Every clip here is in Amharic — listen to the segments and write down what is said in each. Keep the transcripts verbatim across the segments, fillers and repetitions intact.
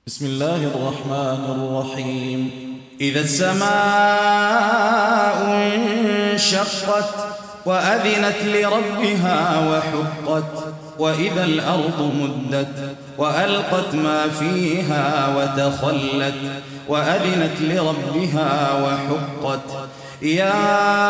بسم الله الرحمن الرحيم إذا السماء انشقت وأذنت لربها وحقت وإذا الأرض مدت وألقت ما فيها وتخلت وأذنت لربها وحقت يا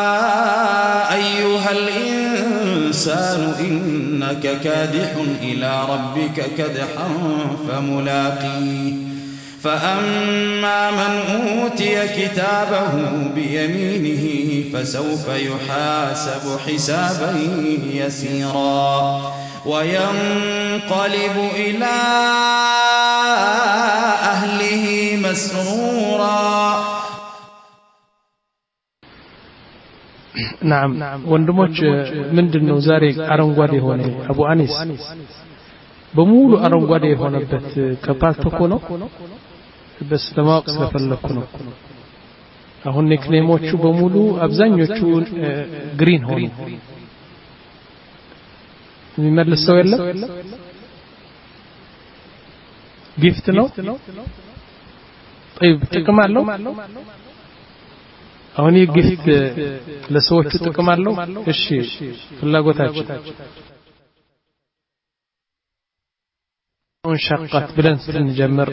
أيها الإنسان إنك كادح إلى ربك كدحا فملاقيه فأما من أوتي كتابه بيمينه فسوف يحاسب حسابا يسيرا وينقلب إلى أهله مسرورا. نعم ወንድሞች ምንድነው ዛሬ አረንጓዴ ሆነ? አቡ አኒስ በሙሉ አረንጓዴ የሆነበት ከፓልቶኮ ነው። በስተማቅ ስለፈለኩ ነው። አሁን ኒክኔሞቹ በሙሉ አብዛኞቹ ግሪን ሆኑ። የሚመልሰው የለም። ጊፍት ነው። طيب ጥቅም አለው። አሁን ጊፍት ለሰዎቹ ጥቅም አለው። እሺ ፍላጎታችን انشقت بلن سنجمر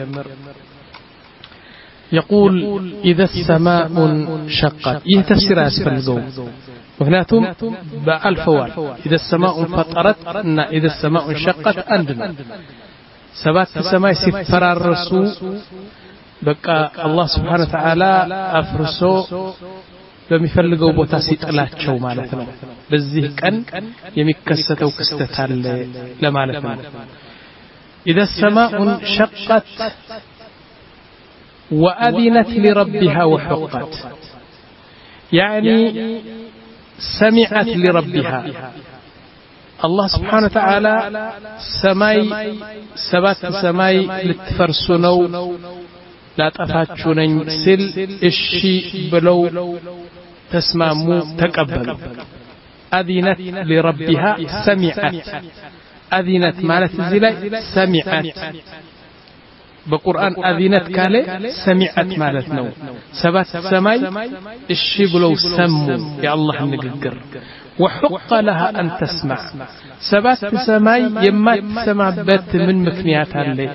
يقول إذا السماء انشقت يه تفسير أسفل القوم مكناتهم بألفوال إذا السماء انفطرت إذا السماء انشقت عندنا سبات السماء سفر الرسول بقى الله سبحانه وتعالى أفرسو በሚፈልገው ቦታ ሲጥላቸው ማለት ነው። በዚህ ቀን የሚከሰተው ክስተት አለ ለማለት ነው። إذا السماء انشقت وأذنت لربها وحقت يعني سمعت لربها الله سبحانه وتعالى سماي سبات سماي لتفرسنو لا تفاتشونن سل الشي بلو تسمامو تقبلوا أذنت لربها سمعت أذنت مالت الزلاء سمعت بقرآن أذنت كالي سمعت مالت نو سبات سماي الشبلو سمو يا الله نقر وحق لها أن تسمع سبات سماي يما تسمع بات من مكنيات الليل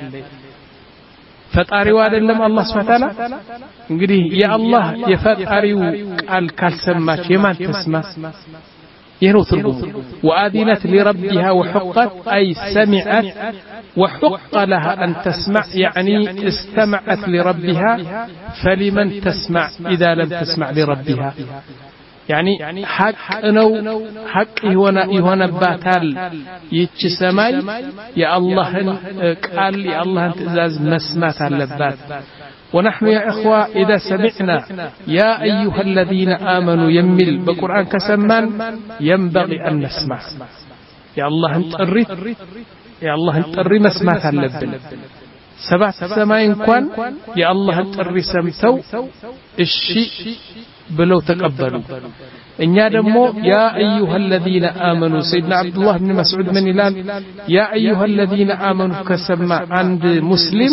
ፈጣሪው አይደለም አላህ Subhanahu Wa Ta'ala እንግዲህ የአላህ የፈጣሪው ቃል ካልሰማች የማን ተስማ يهرو ترجم وآذنت لربها وحقت أي سمعت وحق لها أن تسمع يعني استمعت لربها فلمن تسمع إذا لم تسمع لربها يعني حق نو حق هنا هنا باتال يتش سماي يا الله قال يا الله تزاز مسمات اللبات ونحن يا إخوة إذا سمعنا يا أيها الذين آمنوا يمل بقرآن كسمان ينبغي أن نسمع يا الله انتقري يا الله انتقري مسمات اللبن سبع سماين كوان يا الله انتقري سمتو الشيء بلو تقبلوا إن يادمو يا أيها الذين آمنوا سيدنا عبد الله بن مسعود من إلال يا أيها الذين آمنوا كسمع عند مسلم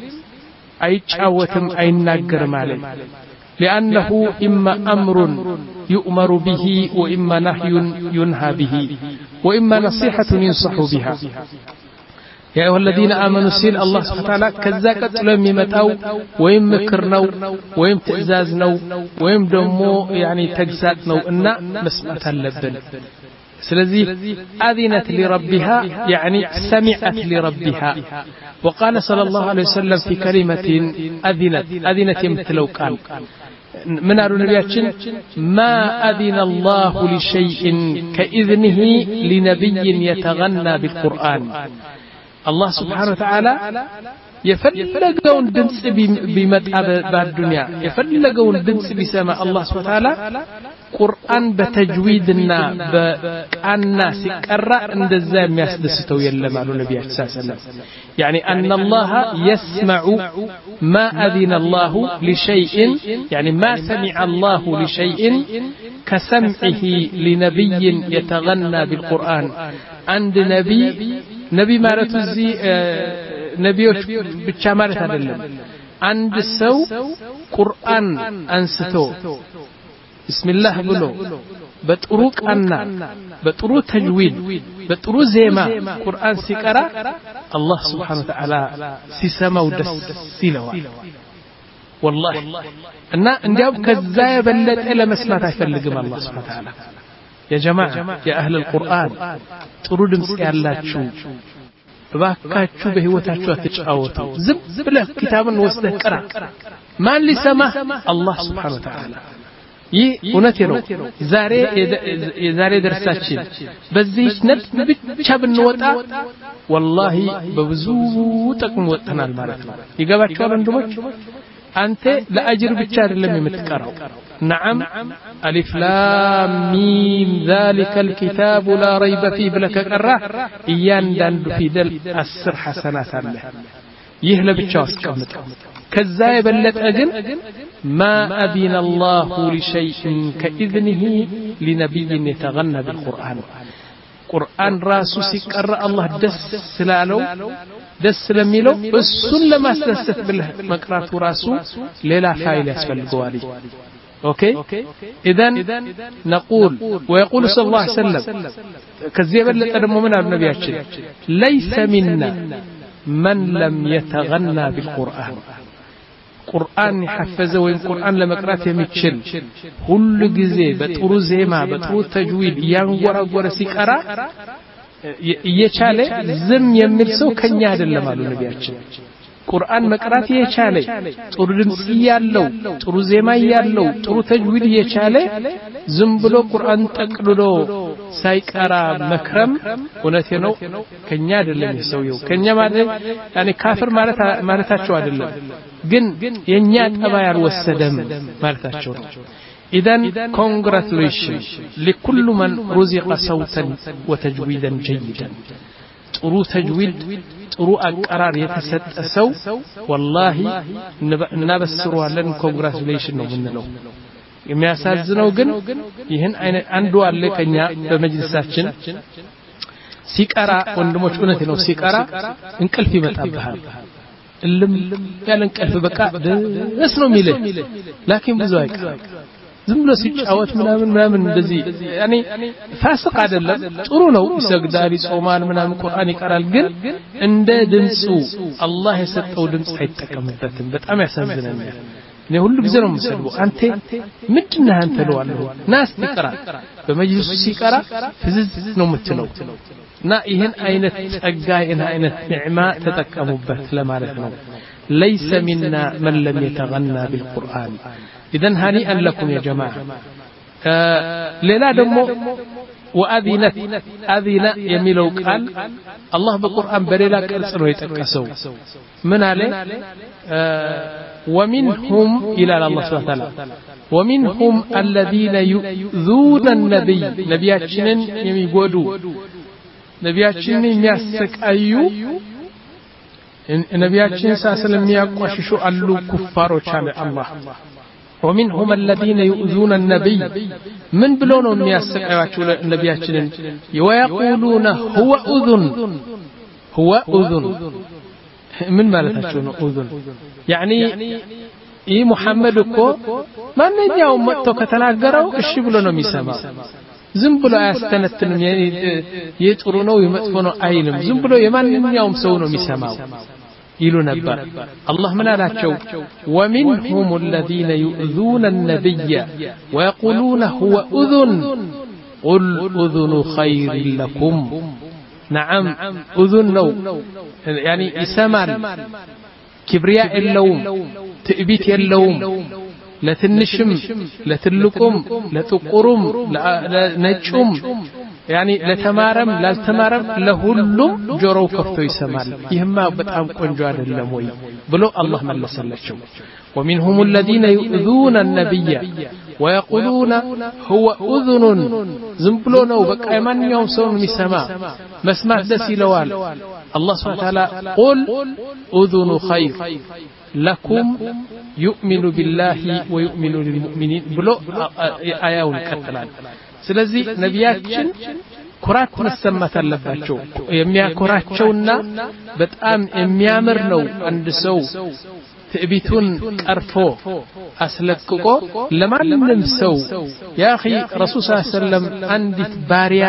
አይጫወትም አይናገርም ማለት لأنه إما أمر يؤمر به وإما نهي ينهى به وإما نصيحة ينصح بها يا أيها الذين آمنوا سيل الله سبحانه وتعالى كذا قتلوا يمتاو ويم مكرنو ويم تئزازنو ويم دمو يعني تجساتنو إن مسمعت اللبن سلذي أذنت لربها يعني سمعت لربها وقال صلى الله عليه وسلم في كلمة أذنت أذنت مثلو قال من أرو نبياتشن ما أذن الله لشيء كإذنه لنبي يتغنى بالقرآن الله سبحانه وتعالى يفلقون دنس بمتع بالدنيا يفلقون دنس بسماء الله سبحانه وتعالى قرآن بتجويدنا بالناس قرأ عند الزام يسدستو يلما على النبي صلى الله عليه وسلم يعني أن الله يسمع ما أذن الله لشيء يعني ما سمع الله لشيء كسمعه لنبي يتغنى بالقرآن عند نبي نبي ما رتزي ነቢዮች ብቻ ማለት አይደለም አንድ ሰው ቁርአን አንስቶ ቢስሚላህ ብሎ በጥሩ ቃና በጥሩ ተጅዊድ በጥሩ ዜማ ቁርአን ሲቀራ አላህ Subhanahu Wa Ta'ala ሲሰማው ደስ ይለዋል والله እና እንዲያው ከዛ የበለጠ ለመስማት አይፈልግም አላህ Subhanahu Wa Ta'ala يا جماعه يا اهل القران ጥሩ ድምጽ ያላችሁ ባካችሁ በህይወታችሁ አትጫወቱ ዝም ብለህ ኪታብን ወስደህ ቅራ ማን ሊሰማ አላህ Subhanahu Wa Ta'ala ይህ እውነቴ ነው ዛሬ የዛሬ ደርሳችን በዚህ ነጥብ ብቻ ብንወጣ والله በብዙ ጥቅም ወጥተናል ማለት ነው ይገባችኋል ወንድሞች አንተ ለአጅር ብቻ አይደለም የምትቀራው نعم الف لام ميم ذلك الكتاب لا ريب فيه ብለህ ቀራ እያንዳንዱ ፊደል አስር ሐሰናት አለ ይህ ለብቻው አስቀምጠው ከዛ የበለጠ ግን ما أذن الله لشيء كإذنه لنبي يتغنى بالقرآن قرآن راسو سيقرأ الله دس سلالو دس سلميلو السن لما استست بالمقرات راسو ليلا فايل يسفل القوالي اوكي اذن نقول ويقول صلى الله عليه وسلم كذب لتدمو من النبي ليس منا من لم يتغنى بالقرآن ቁርአን ይሐፈዘ ወይ ቁርአን ለመቅራት የሚችል ሁሉ ጊዜ በጥሩ ዜማ በጥሩ ተጅዊድ ያንጎራጎረ ሲቀራ እየቻለ ዝም የሚል ሰው ከኛ አይደለም አሉ ነቢያችን ቁርአን መቅራት የቻለ ጥሩ ድምጽ ያለው ጥሩ ዜማ ያለው ጥሩ ተጅዊድ የቻለ ዝም ብሎ ቁርአን ጠቅልሎ ሳይቀራ መክረም እውነቴ ነው ከኛ አይደለም ሰውየው ከኛ ማለት ያኔ ካፍር ማለት ማለታቸው አይደለም ግን የኛ ጠባይ አልወሰደም ማለታቸው ነው اذا congratulations لكل من رزق صوتا وتجويدا جيدا ጥሩ ተጅዊድ ጥሩ አቀራር የተሰጠ ሰው والله እናበስረዋለን congratulations ነው ምንለው የሚያሳዝነው ግን ይሄን አይነት አንዱ አለ ከኛ በመጅልሳችን ሲቀራ ወንድሞች እውነቴ ነው ሲቀራ እንቅልፍ ይመጣብሃል እልም ያለ እንቅልፍ በቃ ደስ ነው የሚለው ላኪን ብዙ አይቀር ዝም ብሎ ሲጫወት ምናምን ምናምን እንደዚህ ያኔ ፋስቅ አይደለም ጥሩ ነው ይሰግዳል ይጾማል ምናምን ቁርአን ይቀራል ግን እንደ ድምጹ አላህ የሰጠው ድምጽ አይጠቀምበትም በጣም ያሳዝናል እኔ ሁሉ ጊዜ ነው የምሰድበው አንተ ምንድነህ አንተ ነው አለው ናስ ይቀራ በመጅልሱ ሲቀራ ፍዝዝ ነው የምትለው እና ይሄን አይነት ጸጋ ይሄን አይነት ኒዕማ ተጠቀሙበት ለማለት ነው ليس منا من لم يتغنى بالقرآن إذن هنيئا لكم يا جماعة ليلا دمو وأذنت أذن يميلو قال الله بالقرآن بليلا كالسنو يتكسو من عليه ومنهم إلى الله سبحانه وتعالى ومنهم الذين يؤذون النبي نبياتشنن يميقودوا نبياتشنن يمياسك أيو نبياتشن ساسلم يقوششو ألو كفارو شامع الله ومنهم الذين يؤذون النبي من بلونهم ياسك أيواتشو نبياتشن ويقولون هو أذن هو أذن من مالتشون أذن يعني إيه محمد كو ما نجاو متو كتناقروا الشي بلونهم يسمع ዝም ብሎ አያስተነትንም የጥሩ ነው የመጥፎ ነው አይልም ዝም ብሎ የማንኛውም ሰው ነው የሚሰማው ይሉ ነበር አላህ ምን አላቸው ومنهم الذين يؤذون النبي ويقولون هو أذن قل أذن خير لكم نعم أذن ነው يعني ይሰማል كبرياء የለውም ትዕቢት የለውም ለትንሽም ለትልቁም ለጥቁሩም ለነጩም يعني ለተማረም ላልተማረም ለሁሉም ጆሮው ከፍቶ ይሰማል ይህማ በጣም ቆንጆ አይደለም ወይ ብሎ አላህ መለሰላቸው ومنهم الذين يؤذون النبي ويقولون هو أذن ዝም ብሎ ነው በቃ የማንኛውም ሰው የሚሰማ መስማት ደስ ይለዋል الله سبحانه وتعالى قل أذن خير لكم يؤمن بالله ويؤمن للمؤمنين بلو آياون كتلان ስለዚህ ነቢያችን ኩራት መሰማት አለባቸው የሚያኮራቸውና በጣም የሚያምር ነው አንድ ሰው ትዕቢቱን ቀርፎ አስለቅቆ ለማንም ሰው ያ اخي ረሱል ሰለላሁ ዐለይሂ ወሰለም አንዲት ባሪያ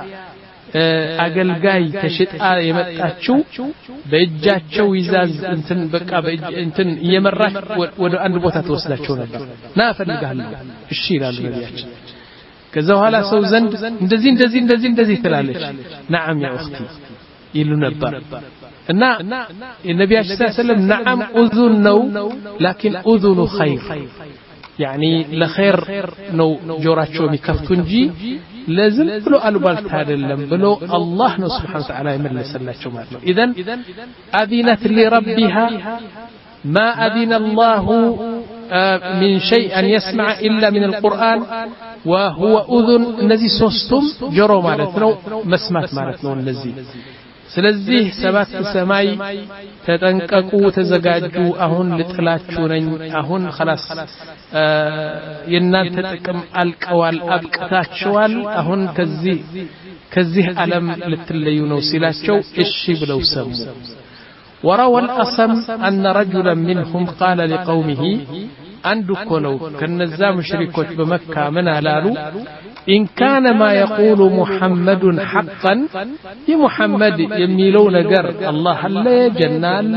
አገልጋይ ተሽጣ የመጣችው በእጃቸው ይዛዝ እንትን በቃ እንትን እየመራች ወደ አንድ ቦታ ተወስዳቸው ነበር ና ፈልጋለሁ እሺ ይላሉ ነብያችን ከዛ በኋላ ሰው ዘንድ እንደዚህ እንደዚህ እንደዚህ እንደዚህ ትላለች نعم يا اختي ይሉ ነበር እና የነብያችን ሰለላሁ ዐለይሂ ወሰለም نعم اذن ነው لكن اذن خير يعني لخير ነው ጆራቸው የሚከፍቱ እንጂ لازم ብሎ አልባልታ አይደለም ብሎ አላህ ነው Subhanahu Wa Ta'ala ይመለሰላቸው ማለት ነው اذا اذنت لربها ما اذن الله من شيء ان يسمع الا من القران وهو اذن الذي ሶስቱም ጆሮ ማለት ነው መስማት ማለት ነው እነዚህ ስለዚህ ሰባት ሰማይ ተጠንቀቁ ተዘጋጁ አሁን ልጥላችሁ ነኝ አሁን خلاص የናንተ ጥቅም አልቀዋል አብቅታችኋል አሁን ከዚህ ከዚህ ዓለም ልትለዩ ነው ሲላቸው እሺ ብለው ሰሙ وروى الأصم أن رجلا منهم قال لقومه አንዱ ኮነው ከነዛ ሙሽሪኮች በመካ ምን አላሉ إن كان ما يقول محمد حقا يمحمد የሚለው ነገር አላህ አለ ጀና አለ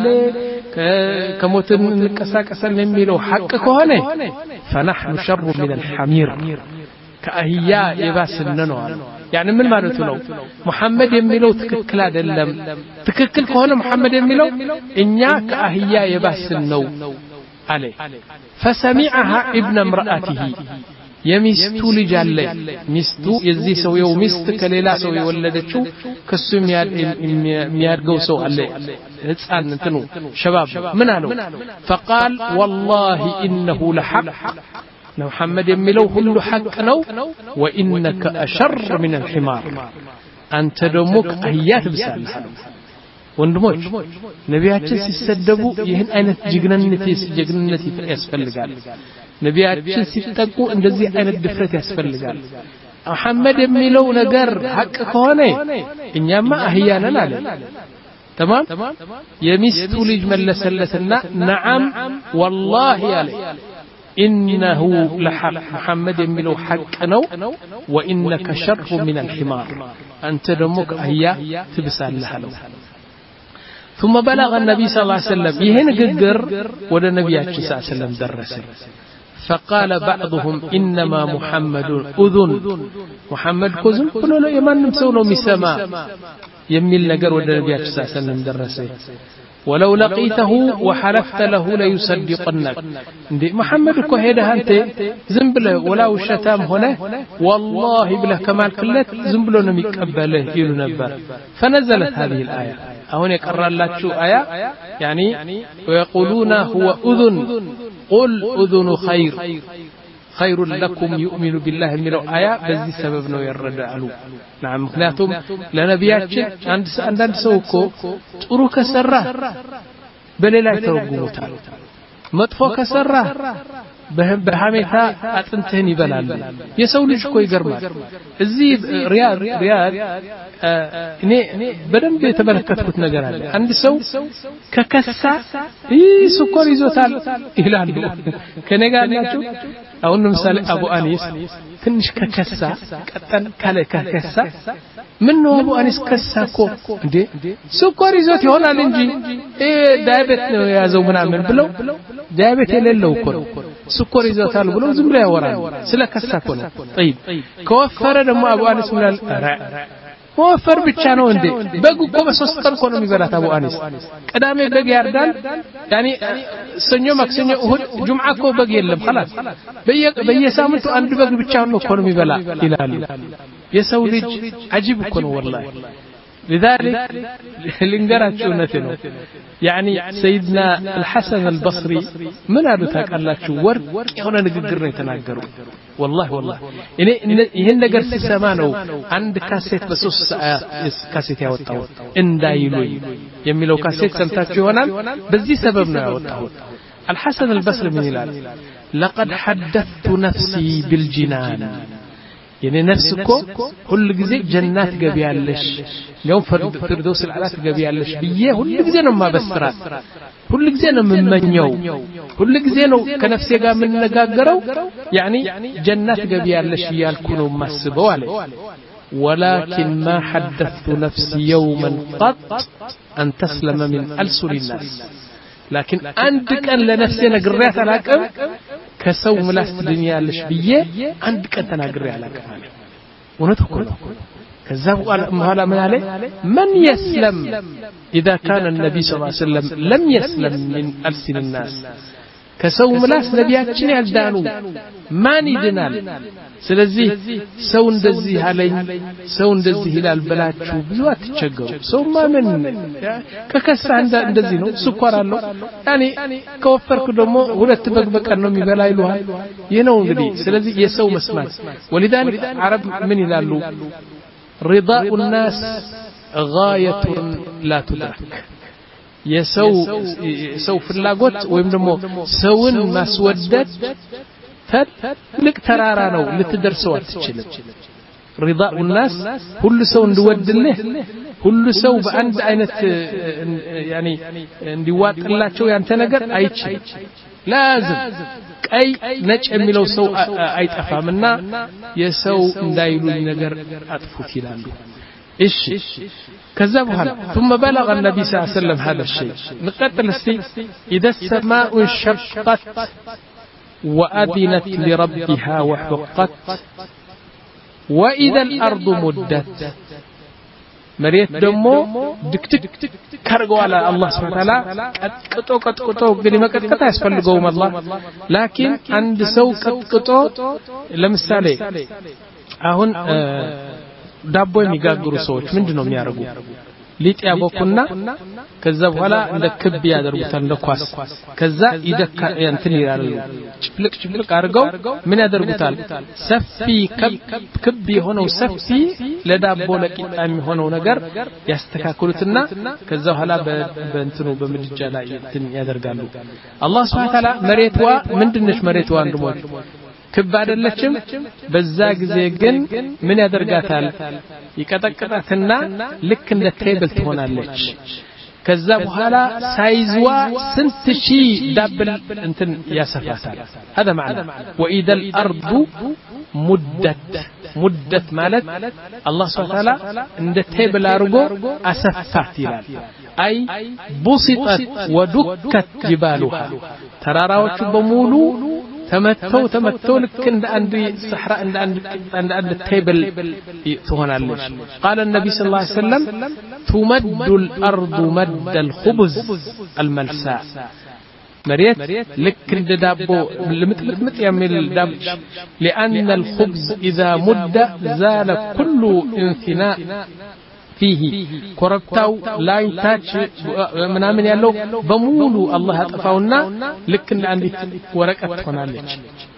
ከሞትን እንቀሳቀሰን የሚለው ሐቅ ከሆነ فنحن شر من الحمير ከአህያ የባስን ነው አለ يعني ምን ማለት ነው محمد የሚለው ትክክል አይደለም ትክክል ከሆነ محمد የሚለው እኛ ከአህያ የባስን ነው عليه فسمعها ابن امرأته የሚስቱ ልጅ አለ ሚስቱ የዚህ ሰውየው ሚስት ከሌላ ሰው የወለደችው ከሱ የሚያድገው ሰው አለ ህፃን እንትኑ ሸባብ ምን አለው فقال والله انه لحق محمد የሚለው ሁሉ ሐቅ ነው وانك اشر من الحمار አንተ ደግሞ ከአህያ ትብሳለህ ወንድሞች ነቢያችን ሲሰደቡ ይህን አይነት ጅግንነት ጅግንነት ያስፈልጋል ነቢያችን ሲጠቁ እንደዚህ አይነት ድፍረት ያስፈልጋል መሐመድ የሚለው ነገር ሐቅ ከሆነ እኛማ አህያ ነን አለ تمام የሚስቱ ልጅ መለሰለትና نعم والله አለ إنه لحق محمد የሚለው ሐቅ ነው وإنك شر من الحمار أنت دمك أهيا تبسالها له ثم بلغ النبي صلى الله عليه وسلم ይሄን ግግር ወደ ነብያችን صلى الله عليه وسلم ደረሰ فقال بعضهم إنما محمد أذن محمد كذن كله له يمانم ሰው ነው የሚሰማ የሚል ነገር ወደ ነብያችን صلى الله عليه وسلم ደረሰ ولو لقيته وحلفت له ليصدقنك እንዴ محمد እኮ ሄደህ አንተ ዝም ብለህ ወላው ሸታም ሆነ والله ብለህ ከማልክለት ዝም ብሎ ነው የሚቀበልህ ይሉ ነበር فنزلت هذه الآية አሁን የቀራላችሁ አያ يعني ويقولون هو أذن قل أذن خير خير لكم يؤمن بالله የሚለው አያ በዚህ ሰበብ ነው ያረዳሉ نعم ምክንያቱም ለነቢያችን አንድ አንድ ሰው እኮ ጥሩ ከሰራ በሌላ ይተረጉሙታል መጥፎ ከሰራ በሐሜታ አጥንተን ይበላል የሰው ልጅ እኮ ይገርማል እዚህ ሪያድ ሪያድ እኔ በደንብ የተመለከትኩት ነገር አለ አንድ ሰው ከከሳ ይስኮር ይዞታል ይላሉ ከነጋ ናቸው አሁን ለምሳሌ አቡ አኒስ ትንሽ ከከሳ ቀጠን ካለ ከከሳ ምን ነው አቡ አኒስ ከሳኮ እንዴ ስኮር ይዞት ይሆናል እንጂ እ ዳይቤት ነው ያዘው ምናምን ብለው ዳይቤት የሌለው እኮ ነው ስኮር ይዞታል ብለው ዝም ብለው ያወራሉ ስለከሳኮ ነው طيب ከወፈረ ደግሞ አቡ አኒስ ምናል ወፈር ብቻ ነው እንዴ በግ እኮ በሶስት ቀን እኮ ነው የሚበላት አቡ አኒስ ቅዳሜ በግ ያርዳል يعني ሰኞ ማክሰኞ እሁድ ጁምዓ እኮ በግ የለም خلاص በየሳምንቱ አንድ በግ ብቻ ነው እኮ ነው የሚበላ ይላሉ የሰው ልጅ አጂብ እኮ ነው والله لذلك لنجراتشو نتنو يعني سيدنا الحسن البصري من هذا تاكلاچو ورق يሆነ ንግግር ነው የተናገሩ والله والله እኔ ይሄን ነገር ሲሰማ ነው አንድ ካሴት በሶስት ሰዓት ካሴት ያወጣው እንዳይሉኝ የሚለው ካሴት ሰምታችሁ ይሆናል በዚህ ሰበብ ነው ያወጣው الحسن البصري من ይላል لقد حدثت نفسي بالجنان የኔ ነፍስ እኮ ሁሉ ጊዜ ጀናት ገቢያለሽ ነው ፍርዶስ العلا ገቢያለሽ ብዬ ሁሉ ጊዜ ነው ማበስራት ሁሉ ጊዜ ነው የምመኘው ሁሉ ጊዜ ነው ከነፍሴ ጋር የምንነጋገረው يعني ጀናት ገቢያለሽ ይያልኩ ነው ማስበው አለ ولكن ما حدثت نفسي يوما قط أن تسلم من ألسن الناس لكن عندك أن لنفسي نقريت على كم كسو ملاس الدنيا لشبية عندك أن تنقري على كم ونتقول كذاب هذا من عليه من يسلم إذا كان النبي صلى الله عليه وسلم لم يسلم من ألسن الناس كسو ملاس نبياتنا يجدانو ما ندنال ስለዚህ ሰው እንደዚህ አለኝ ሰው እንደዚህ ይላል ብላችሁ ብዙ አትቸገሩ ሰው ማመን ከከሳ እንደዚህ ነው ስኳር አለው ያኔ ከወፈርኩ ደግሞ ሁለት በግበቀ ነው የሚበላ ይሉሃል ይሄ ነው እንግዲህ ስለዚህ የሰው መስማት ولذلك عرب ምን ይላሉ رضاء الناس غاية لا تدرك የሰው ሰው ፍላጎት ወይም ደግሞ ሰውን ማስወደድ ትልቅ ተራራ ነው ልትደርሰው አትችልም رضاء الناس ሁሉ ሰው እንዲወድልህ ሁሉ ሰው በአንድ አይነት يعني እንዲዋጥላቸው ያንተ ነገር አይችልም لازم ቀይ ነጭ የሚለው ሰው አይጠፋምና የሰው እንዳይሉኝ ነገር አጥፉት ይላሉ እሺ كذا بحال ثم بلغ النبي صلى الله عليه وسلم هذا الشيء نقتل استي إذا السماء انشقت وأذنت لربها وحقت وإذا الأرض مدت مريت دمو دكتك كرغو على الله سبحانه وتعالى قطو قطو غدي ما قطقطا يسفلغوم الله لكن عند سو قطقطو لمثالي አሁን ዳቦ የሚጋግሩ ሰዎች ምንድነው የሚያርጉ ሊጥ ያቦኩና ከዛ በኋላ እንደ ክብ ያደርጉታል እንደ ኳስ ከዛ ይደካ እንትን ይላሉ ጭፍልቅ ጭፍልቅ አርገው ምን ያደርጉታል ሰፊ ክብ የሆነው ሰፊ ለዳቦ ለቂጣ የሚሆነው ነገር ያስተካክሉትና ከዛ በኋላ በእንትኑ በምድጃ ላይ እንትን ያደርጋሉ አላህ Subhanahu Wa Ta'ala መሬቷ ምንድነች መሬቷ አንድሞች ክብ አይደለችም በዛ ጊዜ ግን ምን ያደርጋታል ይቀጠቅጣትና ልክ እንደ ቴብል ትሆናለች ከዛ በኋላ ሳይዝዋ ስንት ሺ ዳብል እንትን ያሰፋታል هذا معنى واذا الارض مدت مدت ማለት አላህ Subhanahu Wa Ta'ala እንደ ቴብል አርጎ አሰፋት ይላል አይ بسطت ودكت جبالها ተራራዎቹ በሙሉ ተመተው ተመተው ልክ እንደ አንድ ሰህራ እንደ አንድ እንደ አንድ ቴብል ትሆናለች قال النبي صلى الله عليه وسلم تمد الارض مد الخبز الملساء مريت لك እንደ ዳቦ ልምጥልጥምጥ የሚል ዳቦ لان الخبز اذا مد زال كل انثناء فيه كربتاو لاين تاچ ምናምን ያለው በሙሉ አላህ ያጠፋውና ልክ እንደ አንዲት ወረቀት ትሆናለች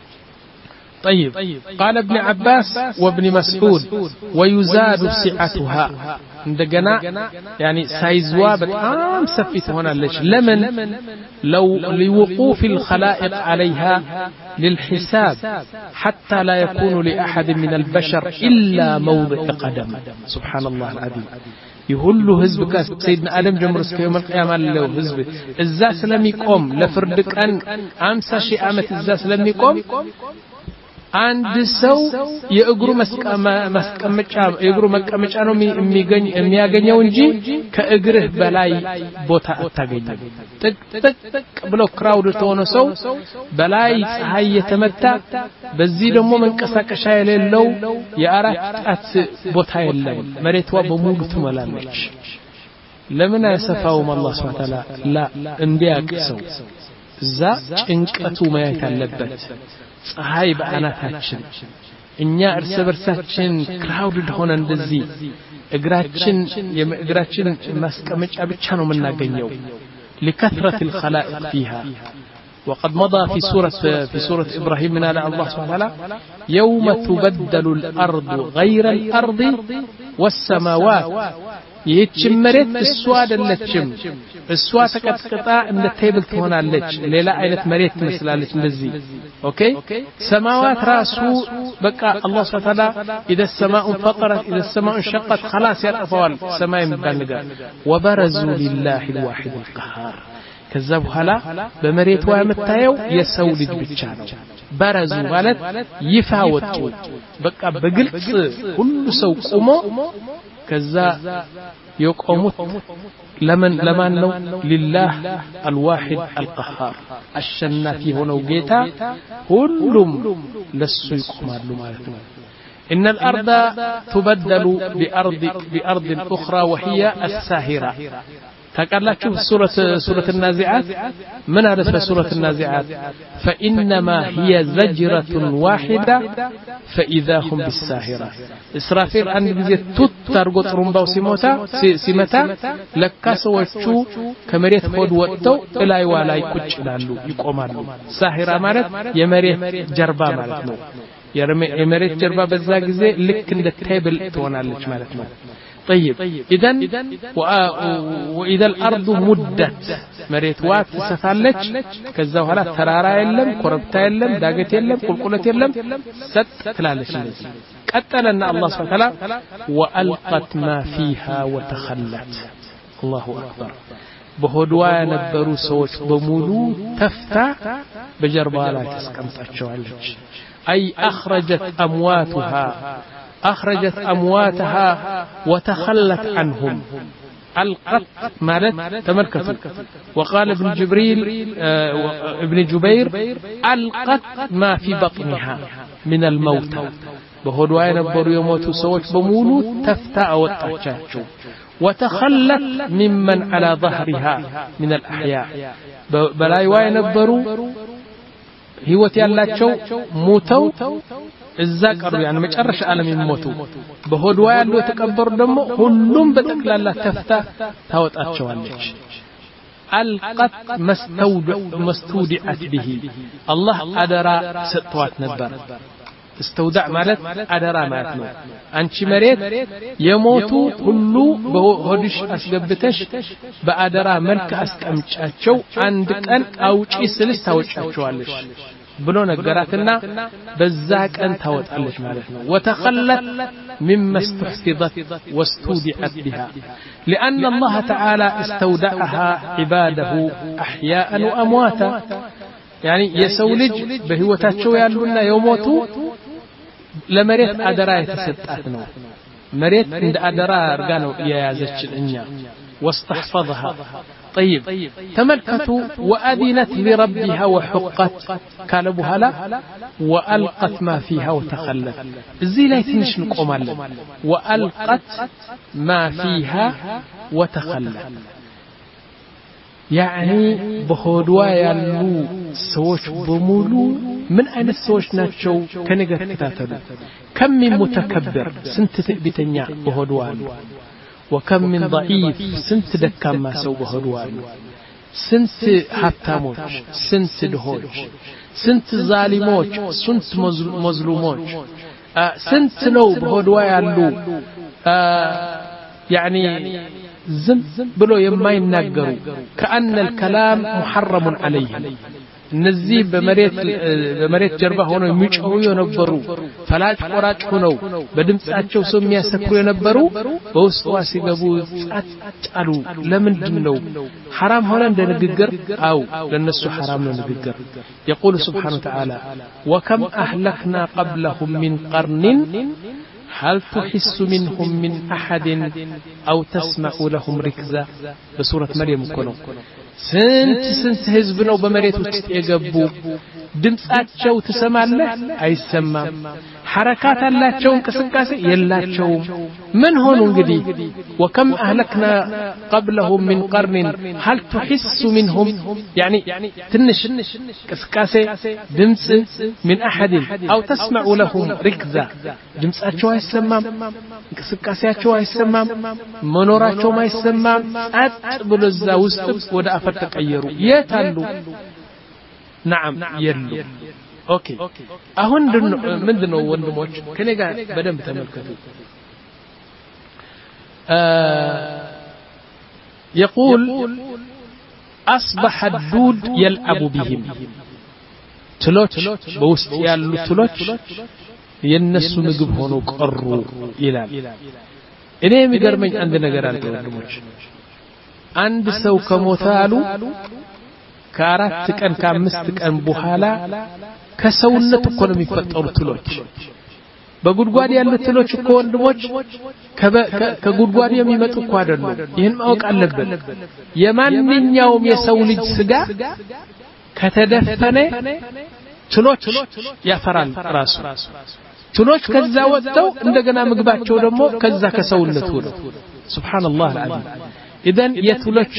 طيب قال ابن عباس وابن مسعود ويزاد سعتها عندنا يعني سايزوا بتام سفيت هونالش لمن لو لوقوف الخلائق عليها للحساب حتى لا يكون لأحد من البشر إلا موضع قدم سبحان الله العظيم يقول له حزبك سيدنا آدم جمر እስከ يوم القيامة له حزب እዛ ስለሚቆም ለፍርድ ቀን አምሳ ሺህ ዓመት እዛ ስለሚቆም አንድ ሰው የእግሩ መስቀመጫ የእግሩ መቀመጫ ነው የሚገኝ የሚያገኘው እንጂ ከእግርህ በላይ ቦታ አታገኝም ጥቅ ጥቅ ብሎ ክራውድ ተሆነ ሰው በላይ ፀሐይ የተመታ በዚህ ደግሞ መንቀሳቀሻ የሌለው የአራት ጣት ቦታ የለም መሬቷ በሙሉ ትመላለች ለምን አይሰፋውም አላህ Subhanahu Wa Ta'ala ላ እንዲያቅሰው እዛ ጭንቀቱ ማየት አለበት ፀሐይ በአናታችን እኛ እርስ በርሳችን ክራውድድ ሆነ እንደዚህ እግራችን የእግራችን ማስቀመጫ ብቻ ነው የምናገኘው لكثرة الخلائق فيها وقد مضى في سورة في سورة إبراهيم من الله سبحانه وتعالى يوم تبدل الأرض غير الأرض والسماوات ይህች መሬት እሷ አይደለችም እሷ ተቀጥቅጣ እንደ ቴብል ትሆናለች ሌላ አይነት መሬት ትመስላለች እንደዚህ ኦኬ ሰማዋት ራሱ በቃ አላህ Subhanahu Wa Ta'ala اذا السماء انفطرت اذا السماء انشقت خلاص ያጠፋዋል ሰማይ የሚባል ነገር وبرزوا لله الواحد القهار ከዛ በኋላ በመሬቷ የምታየው የሰው ልጅ ብቻ ነው በረዙ ማለት ይፋ ወጡ በቃ በግልጽ ሁሉ ሰው ቆሞ ከዛ يقوموا لمن لمن ነው لله الواحد القهار الشنافي ሆነው ጌታ ሁሉም ለሱ ይቆማሉ ማለት ነው إن الأرض تبدل بأرض بأرض أخرى وهي الساهرة تقالاتشوف سورة سورة النازعات من هذا سورة النازعات فإنما هي زجرة واحدة فإذا هم بالساهرة إسرافيل أن بزيت تترقط رمبا وسيموتا سيمتا لكاسو وشو كمريت خود وقتو إلا يوالا يكوش لالو يقومالو ساهرة مالت يمريت جربا مالتنو يمريت جربا بزاق زي لك اند التابل توانالش مالتنو طيب إذن وإذا الأرض مدت مريت وات سفالج كذا وهلا ترارا يلم كربتا يلم داقت يلم قلقلت يلم ست تلالش قتلنا الله سبحانه وتعالى وألقت ما فيها وتخلت الله أكبر بهدوا ينبروا سوش بمولو تفتا بجربا لا تسكمتاتشوالج أي أخرجت أمواتها أخرجت أمواتها وتخلت عنهم القت مالت تملكت وقال ابن جبريل آه ابن جبير القت ما في بطنها من الموتى بهدوء نبروا يموتوا سوت بمولو تفتع وتأجاجوا وتخلت ممن على ظهرها من الأحياء بلا يواي نبروا هيوتي اللاتشو موتوا الزاكر يعني مجرش عالم يموتوا بهدوا يالو يتكبر دمو كلهم بتقلالا تفتا تاوت اتشوالج القت مستودعت به الله أدرى ستوات نبر استودع مالت أدرى مالتنا أنشي مريت يموتوا كلو بهدش أسقبتش بأدرى ملك أسكمتشاتشو عندك أن أوشي سلس تاوتشاتشوالج بلو نقراتنا بزاك أنت وتقلش مالتنا وتخلت مما استحفظت واستودعت بها لأن الله تعالى استودعها عباده أحياء وأمواتا يعني يسولج بهوتاتشو يالونا يوموتو لمريت أدرا يتسطاتنا مريت عند أدرا أرغانو يازتش الإنيا واستحفظها طيب تملكتوا وأذنت لربها وحقت كالبها لا وألقت ما فيها وتخلت زي لا يتنش نقوم وألقت ما فيها وتخلت يعني بخدوا يالو سوش بمولو من أين السوش ناتشو كنقر كتاتلو كم من متكبر سنت تأبتنيا بخدوا يالو وكم من ضعيف سنت دكام ما سو بهدوان سنت حتاموش سنت دهوش سنت ظالموش سنت مظلوموش آه سنت نو بهدوا يالو آه يعني زم بلو يما يناقروا كأن الكلام محرم عليهم እነዚህ በመሬት በመሬት ጀርባ ሆነው የሚጮሁ የነበሩ ፈላጭ ቆራጭ ሆነው በድምጻቸው ሰው የሚያሰክሩ የነበሩ በውስጧ ሲገቡ ጻጫሉ ለምንድን ነው حرام ሆነ እንደ ንግግር አው ለነሱ حرام ነው ንግግር يقول سبحانه وتعالى وكم أهلكنا قبلهم من قرن هل تحس منهم من أحد أو تسمع لهم ركزا بسورة مريم كنو سنت سنت هزبنا وبمريت وتتيقبوا ድምጻቸው ትሰማለህ አይሰማም حركات አላቸው እንቅስቃሴ የላቸውም ምን ሆኑ እንግዲህ وكم أهلكنا قبلهم من قرن هل تحس منهم يعني ትንሽ እንቅስቃሴ ድምጽ من أحد أو تسمع لهم ركزا ድምጻቸው አይሰማም እንቅስቃሴያቸው አይሰማም መኖራቸው አይሰማም ጸጥ ብሎ እዛ ውስጥ ወደ አፈር ተቀየሩ የታሉ نعم يلو اوكي አሁን ምንድነው ወንድሞች ከኔ ጋር በደንብ ተመልከቱ آه يقول أصبح الدود يلعب بهم تلوش بوست يالو تلوش ينسو ምግብ ሆኖ ቀሩ ይላል እኔ የሚገርመኝ አንድ ነገር አለ ወንድሞች አንድ ሰው ከሞተ አሉ ከአራት ቀን ከአምስት ቀን በኋላ ከሰውነት እኮ ነው የሚፈጠሩት ትሎች በጉድጓድ ያሉት ትሎች እኮ ወንድሞች ከጉድጓድ የሚመጡ እኮ አይደሉም ይሄን ማወቅ አለበት የማንኛውም የሰው ልጅ ስጋ ከተደፈነ ትሎች ያፈራል ራሱ ትሎች ከዛ ወጥተው እንደገና ምግባቸው ደግሞ ከዛ ከሰውነቱ ነው ሱብሃንአላህ አልዓዚም ኢደን የትሎች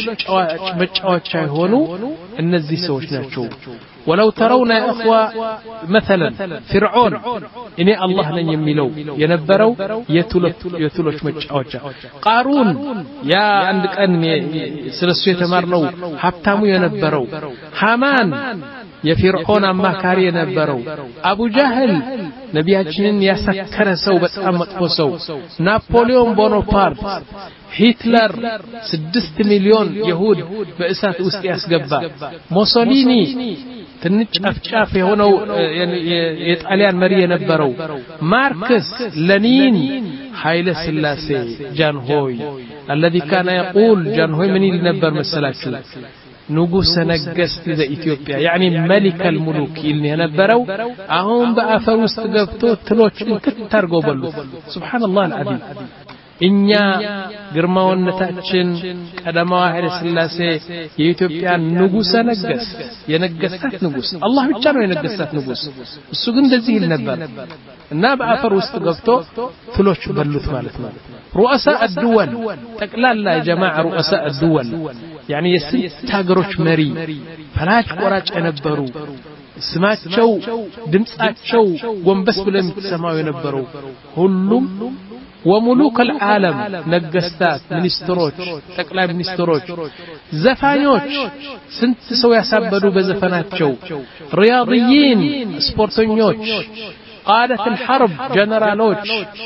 መጫወቻ የሆኑ እነዚህ ሰዎች ናቸው ولو ترون يا اخوه مثلا فرعون اني الله ነኝ የሚለው የነበረው የትሎች የትሎች መጫወቻ ቃሩን ያ አንድ ቀን ስለሱ የተማርነው ሀብታሙ የነበረው ሃማን የፊርዖን አማካሪ የነበረው አቡ ጃህል ነቢያችንን ያሰከረ ሰው በጣም መጥፎ ሰው ናፖሊዮን ቦናፓርት ሂትለር ስድስት ሚሊዮን ይሁድ በእሳት ውስጥ ያስገባ ሞሶሊኒ ትንሽ አፍጫፍ የሆነው የጣሊያን መሪ የነበረው ማርክስ ለኒን ኃይለ ስላሴ ጃንሆይ الذي كان يقول ጃንሆይ ምን ይል ነበር መሰላችሁ ንጉስ ነገስት ዘኢትዮጵያ يعني ملك الملوك ይል የነበረው አሁን በአፈር ውስጥ ገብቶ ትሎችን ከተርገው በሉት ሱብሃንአላህ አልዓዚም እኛ ግርማውነታችን ቀደማው ኃይለ ሥላሴ የኢትዮጵያ ንጉስ ነገስ የነገስታት ንጉስ አላህ ብቻ ነው የነገስታት ንጉስ እሱ ግን እንደዚህ ይል ነበር እና በአፈር ውስጥ ገብቶ ትሎች በሉት ማለት ነው رؤساء الدول ጠቅላላ የጀማዓ رؤساء الدول يعني የስንት ሀገሮች መሪ ፈላጭ ቆራጭ የነበሩ ስማቸው ድምጻቸው ጎንበስ ብለው የሚሰማው የነበረው ሁሉም وملوك العالم نجستات منستروች ጠቅላይ ሚኒስትሮች ዘፋኞች ስንት ሰው ያሳበዱ በዘፈናቸው ሪያضيين ስፖርተኞች قادة الحرب جنرالوች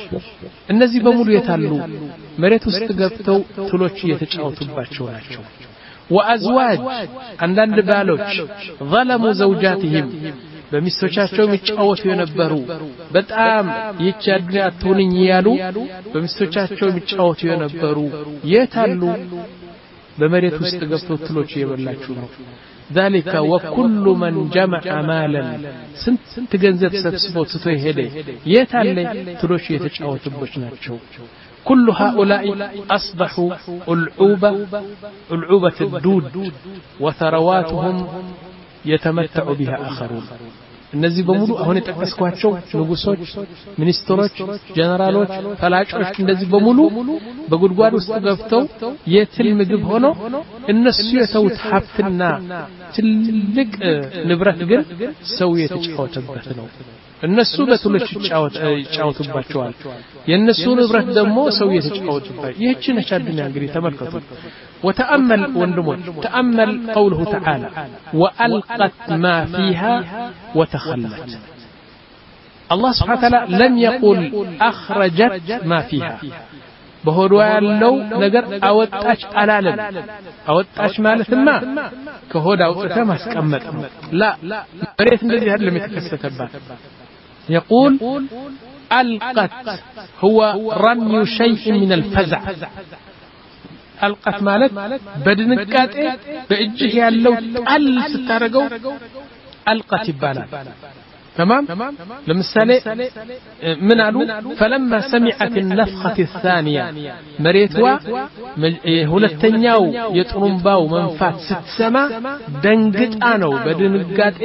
እነዚህ በሙሉ የታሉ መሬት ውስጥ ገብተው ትሎች እየተጫወቱባቸው ናቸው وأزواج عندن بالوች ظلموا زوجاتهم በሚስቶቻቸው የሚጫወቱ የነበሩ በጣም ይቻድኛ አትሁንኝ ያሉ በሚስቶቻቸው የሚጫወቱ የነበሩ የታሉ በመሬት ውስጥ ገብተው ትሎች የበላችሁ ነው ذلك وكل من جمع مالا ስንት ገንዘብ ሰብስቦ ትቶ ይሄደ የታለ ትሎች የተጫወቱበት ናቸው كل هؤلاء أصبحوا العوبة العوبة الدود وثرواتهم يتمتع بها آخرون እነዚህ በሙሉ አሁን የተጠቀስኳቸው ንጉሶች ሚኒስትሮች ጀነራሎች ፈላጮች እንደዚህ በሙሉ በጉድጓድ ውስጥ ገብተው የትል ምግብ ሆኖ እነሱ የተውት ሀብትና ትልቅ ንብረት ግን ሰው የተጫወተበት ነው እነሱ በትሎች ይጫወቱባቸዋል የነሱ ንብረት ደግሞ ሰው የተጫወቱበት ይህች ነች አዱንያ እንግዲህ ተመልከቱ وتأمل وندمون تأمل قوله تعالى وألقت ما فيها وتخلت الله سبحانه وتعالى لم يقل أخرجت ما فيها بهدوا ያለው ነገር አወጣች አላለም አወጣች ማለት ما ከሆዳ አውጥታ ማስቀመጥ ነው لا መሬት እንደዚህ አይደለም የተከሰተባት يقول ألقت هو رمي شيء من الفزع ألقت مالت بدنقاጤ በእጅህ ያለው ጣል ስታረገው ألقت ይባላል تمام لمثالي من قالوا فلما سمعت النفخة الثانية مريتوا ሁለተኛው የጥሩምባው መንፋት ስትሰማ ደንግጣ ነው በድንጋጤ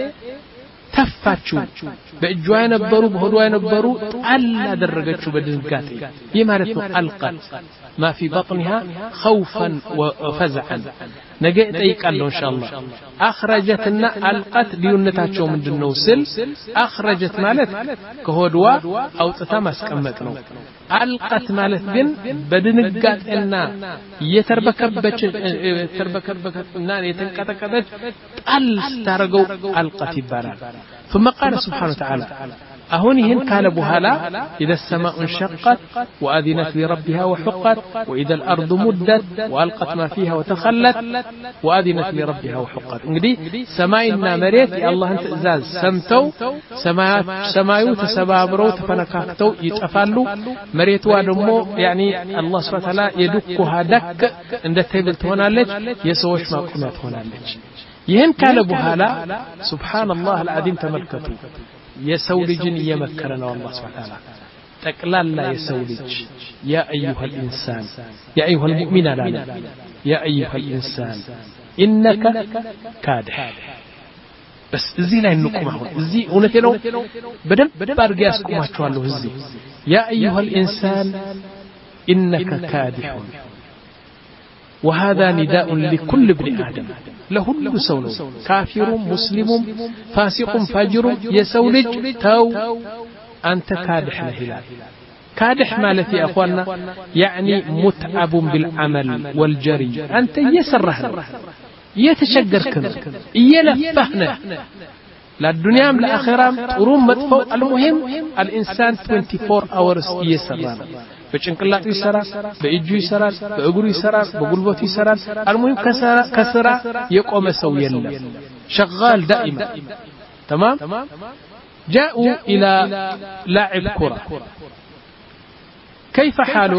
ተፋችሁ በእጇ የነበሩ በሆዷ የነበሩ ጣል አደረገችው በድንጋጤ ይህ ማለት ነው ألقت ما في بطنها خوفا وفزعا ነገ ጠይቃለሁ ኢንሻአላህ አخرجتنا ألقت ሊዩነታቸው ምንድነው ስል አخرجت ማለት ከሆዷ አውጥታ ማስቀመጥ ነው ألقت ማለት ግን በድንጋጤና የተርበከበች ተርበከበከና የተንቀጠቀጠች ጣል ስታረገው ألقت ይባላል ثم قال سبحانه وتعالى أهون هن قال بهلا إذا السماء انشقت وأذنت لربها وحقت وإذا الأرض مدت وألقت ما فيها وتخلت وأذنت لربها وحقت انقدي سماينا مريت يا الله انت إزاز سمتو سمايات سمايو تسبابرو تفنكاكتو يتفالو مريت وادمو يعني الله سبحانه وتعالى يدكها دك عند تيبل تهونالج يسوش ما قمت هونالج يهن قال بهلا سبحان الله العظيم تملكتو يسو لجن يمكرنا والله سبحانه وتعالى تقلال لا يسو لج يا أيها الإنسان يا أيها المؤمن لا يا أيها الإنسان إنك كادح بس زي لا ينكم هون زي ونتلو بدل بارجع اسكم له زي يا أيها الإنسان إنك كادح وهذا نداء لكل ابن آدم لهل سول كافر مسلم فاسق فاجر يسولج تو أنت كادح الهلال كادح مالتي يا أخوانا يعني متعب بالعمل والجري أنت يسرهن يتشجركن يلفهن لا الدنيا لا آخرة تروم مدفو المهم الإنسان twenty four hours يسرهن بچنقلاቱ ይሰራል በእጁ ይሰራል በእግሩ ይሰራል በጉልበቱ ይሰራል المهم كسرا كسرا يقوم سو يلم شغال دائما تمام جاءوا الى لاعب كره كيف حاله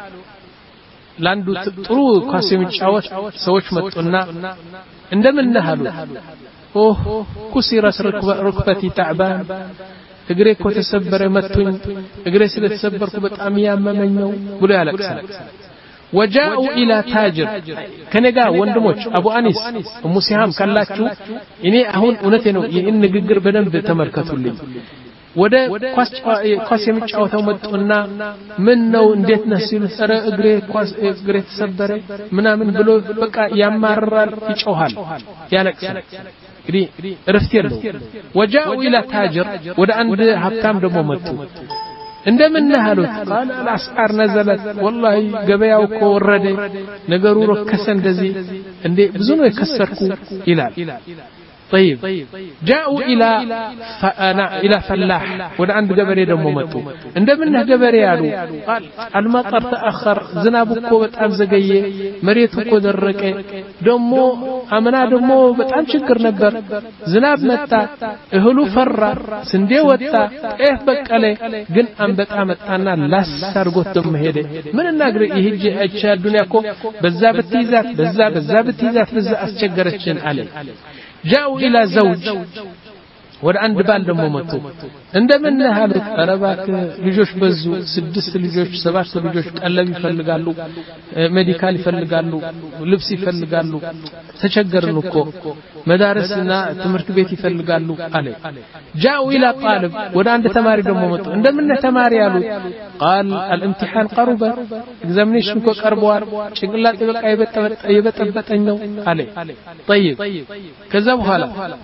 لاندو ጥሩ ኳስ የሚጫወት ሰዎች መጡና እንደምን ነሃሉ ኦህ ኩሲረስ ركبتي تعبان እግሬ እኮ ተሰበረ መቱኝ እግሬ ስለተሰበርኩ በጣም ያመመኛው ብሎ ያለቅሳል وجاءوا الى تاجر ከነጋ ወንድሞች አቡ አኒስ ኡሙ ሲሃም ካላችሁ እኔ አሁን እውነቴ ነው ይሄን ንግግር በደንብ ተመልከቱልኝ ወደ ኳስ ኳስ የሚጫወተው መጡና ምን ነው እንዴት ነው ሲሉ ሰረ እግሬ ኳስ እግሬ ተሰበረ ምናምን ብሎ በቃ ያማራል ይጮሃል ያለቅሳል እንግዲህ እረፍት የለው وجاءوا الى تاجر ወደ አንድ ሀብታም ደግሞ መጡ እንደምን ነሃሉት قال الاسعار نزلت والله ገበያው እኮ ወረደ ነገሩ ረከሰ እንደዚህ እንዴ ብዙ ነው የከሰርኩ ይላል طيب جاءوا الى فانا الى فلاح ወደ አንድ ገበሬ ደግሞ መጡ እንደምን ነህ ገበሬ ያሉ قال المطر تاخر ዝናቡ እኮ በጣም ዘገየ መሬቱ እኮ ደረቀ ደግሞ አመና ደግሞ በጣም ችግር ነበር ዝናብ መጣ እህሉ ፈራ ስንዴ ወጣ ጤፍ በቀለ ግን አንበጣ መጣና ላሳርጎት ደም ሄደ ምን እናግር ይሄ እቺ ዱንያ እኮ በዛ በትይዛት በዛ በዛ በትይዛት በዛ አስቸገረችን አለ جاءوا الى زوج ወደ አንድ ባል ደግሞ መጡ እንደምን ነሃሉት አረባክ ልጆች በዙ ስድስት ልጆች ሰባት ልጆች ቀለብ ይፈልጋሉ ሜዲካል ይፈልጋሉ ልብስ ይፈልጋሉ ተቸገርን እኮ መዳረስና ትምህርት ቤት ይፈልጋሉ አለ جاءوا الى طالب ወደ አንድ ተማሪ ደግሞ መጡ እንደምን ተማሪ ያሉት قال الامتحان قرب ኤግዛሚኔሽን እኮ ቀርቧል ጭንቅላት በቃ የበጠበጠኝ ነው አለ طيب ከዛ በኋላ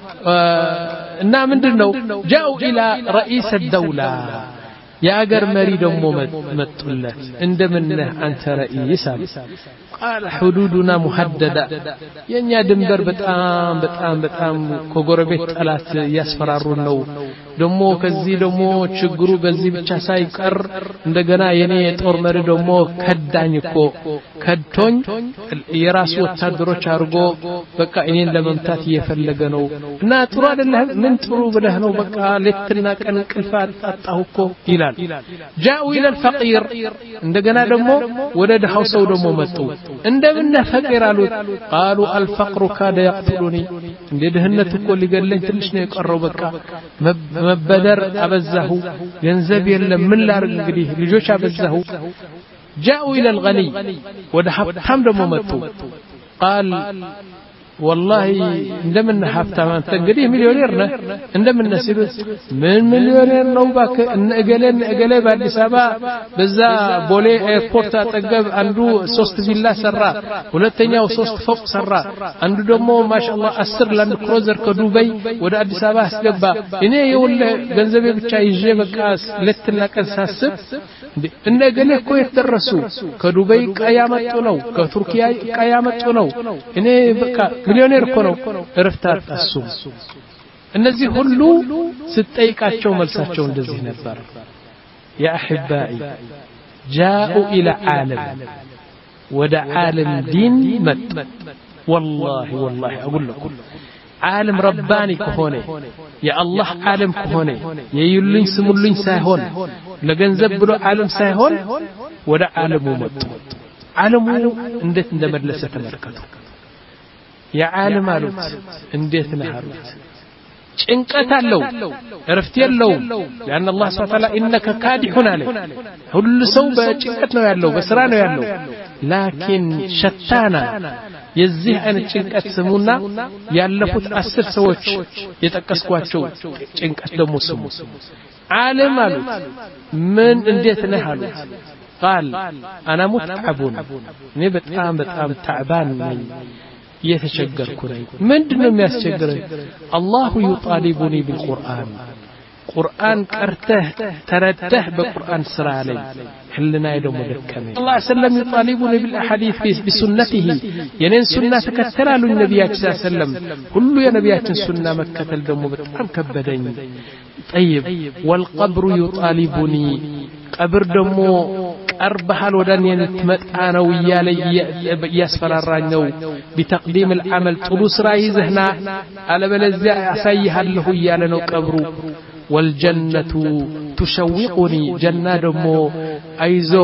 እና ምንድነው جاءوا الى رئيس الدولة يا اجر مري دمو متطلت እንደምንህ አንተ رئيس قال حدودنا مهدده የኛ ድንበር በጣም በጣም በጣም ከጎረቤት ጠላት ያስፈራሩን ነው ደሞ ከዚህ ደሞ ችግሩ በዚህ ብቻ ሳይቀር እንደገና የኔ የጦር መሪ ደሞ ከዳኝ እኮ ከድቶኝ የራሱ ወታደሮች አርጎ በቃ እኔን ለመምታት እየፈለገ ነው እና ጥሩ አይደለም ምን ጥሩ ብለህ ነው በቃ ለትና ቀን ቅልፋት አጣሁ እኮ ይላል جاءوا الى الفقير እንደገና ደሞ ወደ ደሃው ሰው ደሞ መጡ እንደምን ፈቂር አሉት قالوا الفقر كاد يقتلني እንደ ድህነት እኮ ሊገለኝ ትንሽ ነው የቀረው በቃ መበደር አበዛሁ ገንዘብ የለም ምን ላርግ እንግዲህ ልጆች አበዛሁ جاءوا الى الغني ወደ ሀብታም ደሞ መጡ قال والله እንደምን ሀብታም አንተ እንግዲህ ሚሊዮኔር ነህ እንደምን ነሲሉት ምን ሚሊዮኔር ነው ባከ እገለን እገለ በአዲስ አበባ በዛ ቦሌ ኤርፖርት አጠገብ አንዱ ሶስት ቪላ ሰራ ሁለተኛው ሶስት ፎቅ ሰራ አንዱ ደግሞ ማሻአላህ አስር ላንድ ክሩዘር ከዱባይ ወደ አዲስ አበባ አስገባ እኔ የወለ ገንዘቤ ብቻ ይዤ በቃ ለትና ቀን ሳስብ እንደገለ እኮ የተደረሱ ከዱባይ ቀያመጡ ነው ከቱርኪያ ቀያመጡ ነው እኔ በቃ ሚሊዮኔር እኮ ነው እረፍታት አሱም እነዚህ ሁሉ ስትጠይቃቸው መልሳቸው እንደዚህ ነበር يا أحبائي جاءوا إلى عالم ወደ ዓለም ዲን መጥ والله والله أقول لكم ዓለም ረባኒ ከሆነ የአላህ ዓለም ከሆነ የይሉኝ ስሙልኝ ሳይሆን ለገንዘብ ብሎ ዓለም ሳይሆን ወደ ዓለሙ መጡ ዓለሙ እንዴት እንደመለሰ ተመልከቱ የዓለም አሉት እንዴት ነህ አሉት ጭንቀት አለው እረፍት የለው ያን አላህ Subhanahu Wa Ta'ala انك كادحون عليه ሁሉ ሰው በጭንቀት ነው ያለው በስራ ነው ያለው ላኪን ሸታና የዚህ አይነት ጭንቀት ስሙና ያለፉት አስር ሰዎች የጠቀስኳቸው ጭንቀት ደግሞ ስሙ ዓለም አሉት ምን እንዴት ነህ አሉት قال انا متعب እኔ በጣም በጣም تعبان ነኝ يتشجركم ምንድነው የሚያስቸግረኝ الله يطالبني بالقرآن قرآن قرته ترده بقرآن سرا علي حلنا يدوم دكمه الله عليه وسلم يطالبني بالاحاديث بسنته ينن سنه تكتلوا النبي صلى الله عليه وسلم كل يا نبياتن سنه مكتل دمو بጣም ከበደኝ طيب والقبر يطالبني قبر دمو أربحال ودن ينتمتعنا ويالي يسفراران نو بتقديم العمل طلوس رايزهنا على بلزع أسيها له يالنو قبرو والجنة تشوقني جنة دمو أيزه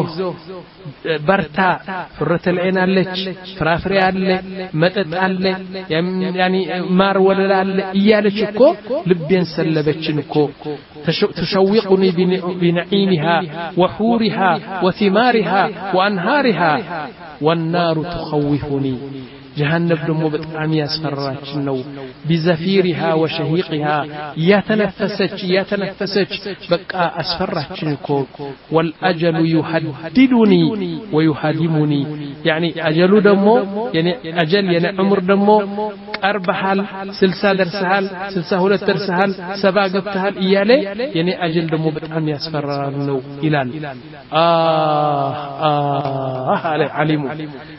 برتا فرة العين اللج فرافري اللج متت اللج يعني مار ولا اللج إيالشكو لبين سلبتشنكو تشوقني بنعيمها وحورها وثمارها وأنهارها والنار تخوفني جهنم دمو بطعم ياسفراش نو بزفيرها وشهيقها يتنفسج يتنفسج بقى أسفراش نكو والأجل يهددني ويهدمني يعني أجل دمو يعني أجل يعني عمر دمو أربحال سلسة درسهال سلسة هولة درسهال سبا قبتهال إيالي يعني أجل دمو بطعم ياسفراش نو إلان آه آه آه علموا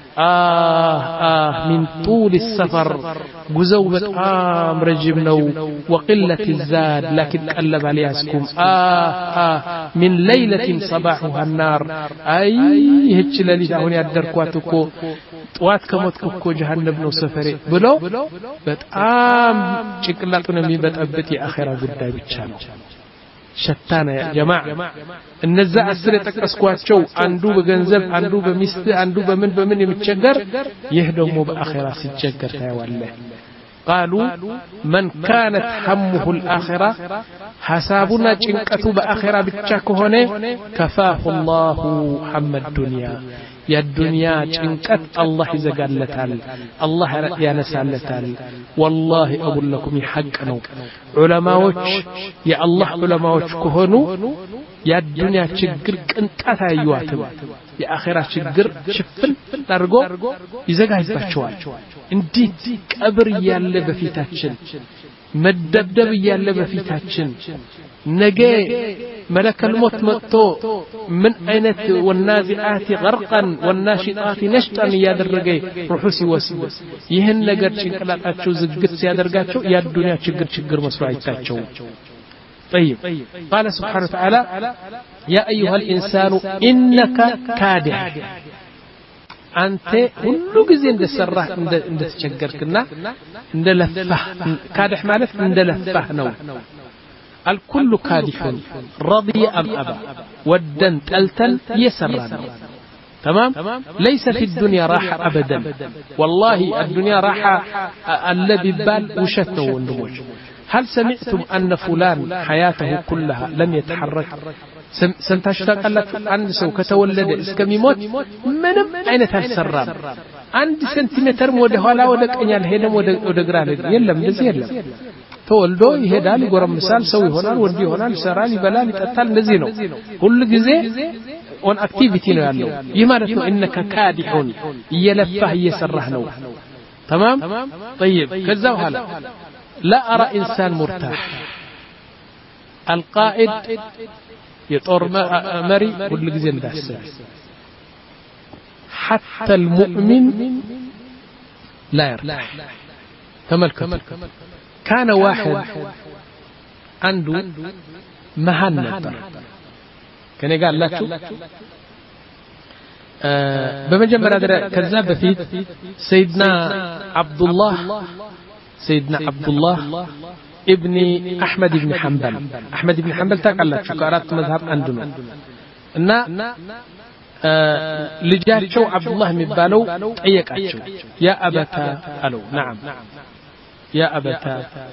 آه آه من طول السفر جزو بطعام رجبنو وقلة الزاد لكن قلب علياسكم آه آه من ليلة صباحها النار أي هتش للي هون يدركواتكو طوات كموتكو جهنم نو سفري بلو بطعام شكلاتنا مي بتأبتي آخرة قدام بتشانو شتانا يا جماعة النزاع السرية تكسكواتشو عندو بغنزب عندو بمست عندو بمن بمن يمتشجر يهدموا بآخرة سيتشجر تاوالله قالوا من كانت همه الآخرة حسابنا جنكتو بآخرة بتشاكهونه كفاه الله حم الدنيا يا الدنيا جنكت الله زقالتال الله يا نسالتال والله أقول لكم يحقنو علماوش يا الله علماوش كهنو يا الدنيا تشجر كنتات أيواتم يا آخرة تشجر شفل ترجو يزقها يبتشوال اندي كبر يالله بفيتاتشن مدبدب يالله بفيتاتشن نجي ملك الموت متو من أينت والنازعات غرقا والناشطات نشطا يا درجي روحسي وسيب يهن نجر شكلات أشوف زقت يا درجاتشو يا الدنيا شجر شجر مصراعي تاتشو طيب قال سبحانه وتعالى يا أيها الإنسان إنك كادح أنت كل جزء عند السرة عند عند تشجر كنا عند لفه كادح مالك عند لفه نو الكل كادح رضي أم أبى ودن تلتل يسران تمام ليس في الدنيا راحة أبدا والله الدنيا راحة الذي بال وشتنا والنموج هل سمعتم أن فلان حياته كلها لم يتحرك سنتشتاق لك عند سو كتولد اسكميموت من أين تسران عند سنتيمتر وده ولا ودك أن يلهدم وده قرال يلم لزي يلم تولدو يهدال يقرم مثال سوي هنا ودي هنا لسرالي بلالي تتال نزينو كل جزء on activity ነው ያለው ይህ ማለት ነው انك كادح يلفه يسرحنو تمام طيب كذا وهلا لا ارى انسان مرتاح القائد يطور مري كل جزء مدسل حتى المؤمن لا يرتاح تملكت كان واحد عنده مهن نبر كان قال لك أه بمجمع كذاب في سيدنا عبد الله سيدنا عبد الله ابن أحمد بن حنبل أحمد بن حنبل تقال لك شكارات مذهب عندنا إن أه لجارشو عبد الله مبالو أيكاتشو يا أبتا ألو نعم يا أبتا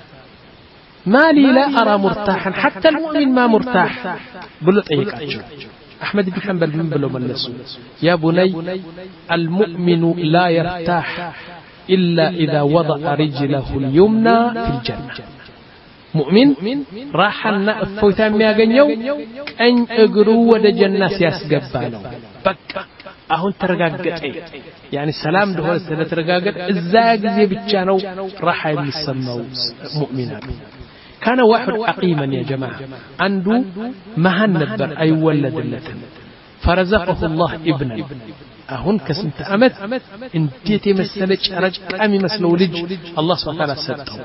ما لي لا أرى مرتاحا حتى المؤمن ما مرتاح بلط أيكاتشو أحمد بن حنبل من بلو ملسو يا بني المؤمن لا يرتاح إلا إذا وضع رجله اليمنى في الجنة مؤمن راحنا فوتان مياغنيو أن أقروا ود جنة سياسقبالو بك أهون ترقاقت يعني السلام دهول السنة ترقاقت الزاق زي بتشانو راح يسمو مؤمنا كان واحد عقيما يا جماعة عنده مهن نبر أي ولد اللتن فرزقه الله ابنا أهون كسنت أمت انتيتي مسلج رجل أمي مسلو لج الله سبحانه وتعالى سبته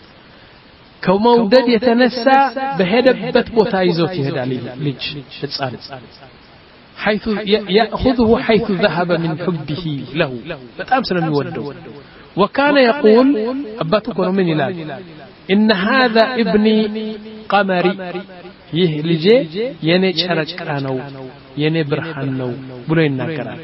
كومودد يتنسى بهدبت بوتايزوت يهدى لج تسأل حيث يأخذه حيث ذهب من حبه له فتأمسنا نودو وكان يقول أباتكم من إلال إن هذا ابني قمري يهلجي يني شرج كانو يني برحانو بلين ناكرا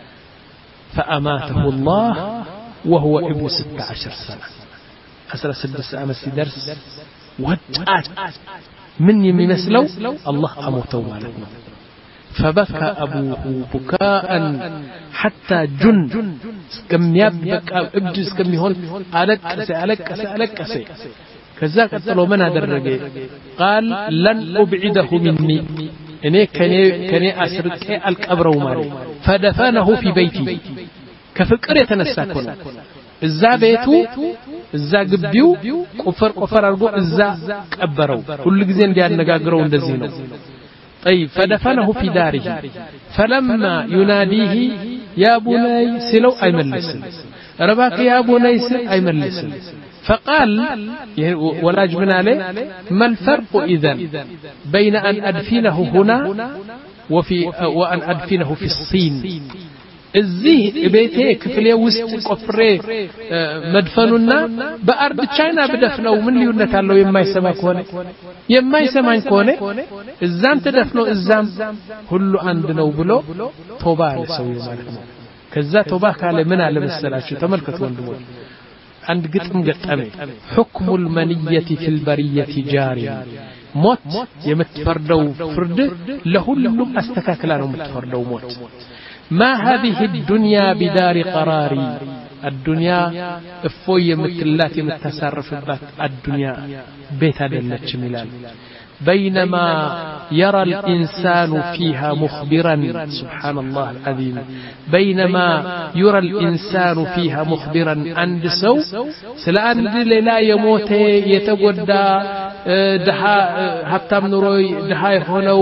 فأماته الله وهو ابن ستة عشر سنة أسرى سدس أمس درس وجعت من يمي مسلو الله أموته مالكنا فبكى أبوه بكاء حتى جن كم يبكى ابجز كم يهون ألكس ألكس ألكس كذا قتلوا من هذا الرجال قال لن أبعده مني إني كني كني أسرك القبر ومالي فدفنه في بيتي كفكر يتنساكون إذا بيتو إذا قبيو قفر قفر أرجو إذا قبروا كل جزين جان نجاجرون دزينه طيب فدفنه في داره فلما يناديه يا بني سلو أي ملس رباك يا بني سل أي ملس فقال ولا جبنا عليه ما الفرق إذن بين أن أدفنه هنا وفي وأن أدفنه في الصين الزيه بيته كفليه وسط قفري مدفننا بأرض تشاينا بدفنه من اللي ينتهلو يما يسمع كونه يما يسمع كونه الزام تدفنه الزام كله عندنا وبلو توبة لسوي مالكنا كذا توبة كاله من على مسلاشو تملكت وندمو عند قطم قطمي حكم المنية في البرية جاري موت يمتفردو فرد لهلم استكاكلانو متفردو موت ما هذه الدنيا بدار قراري الدنيا افوي متلات متصرف الدنيا بيت دلتش ميلان بينما يرى الإنسان فيها مخبرا سبحان الله العظيم بينما يرى الإنسان فيها مخبرا عند سو سلان لا يموت يتغدى دها هبتام نروي دها يهونو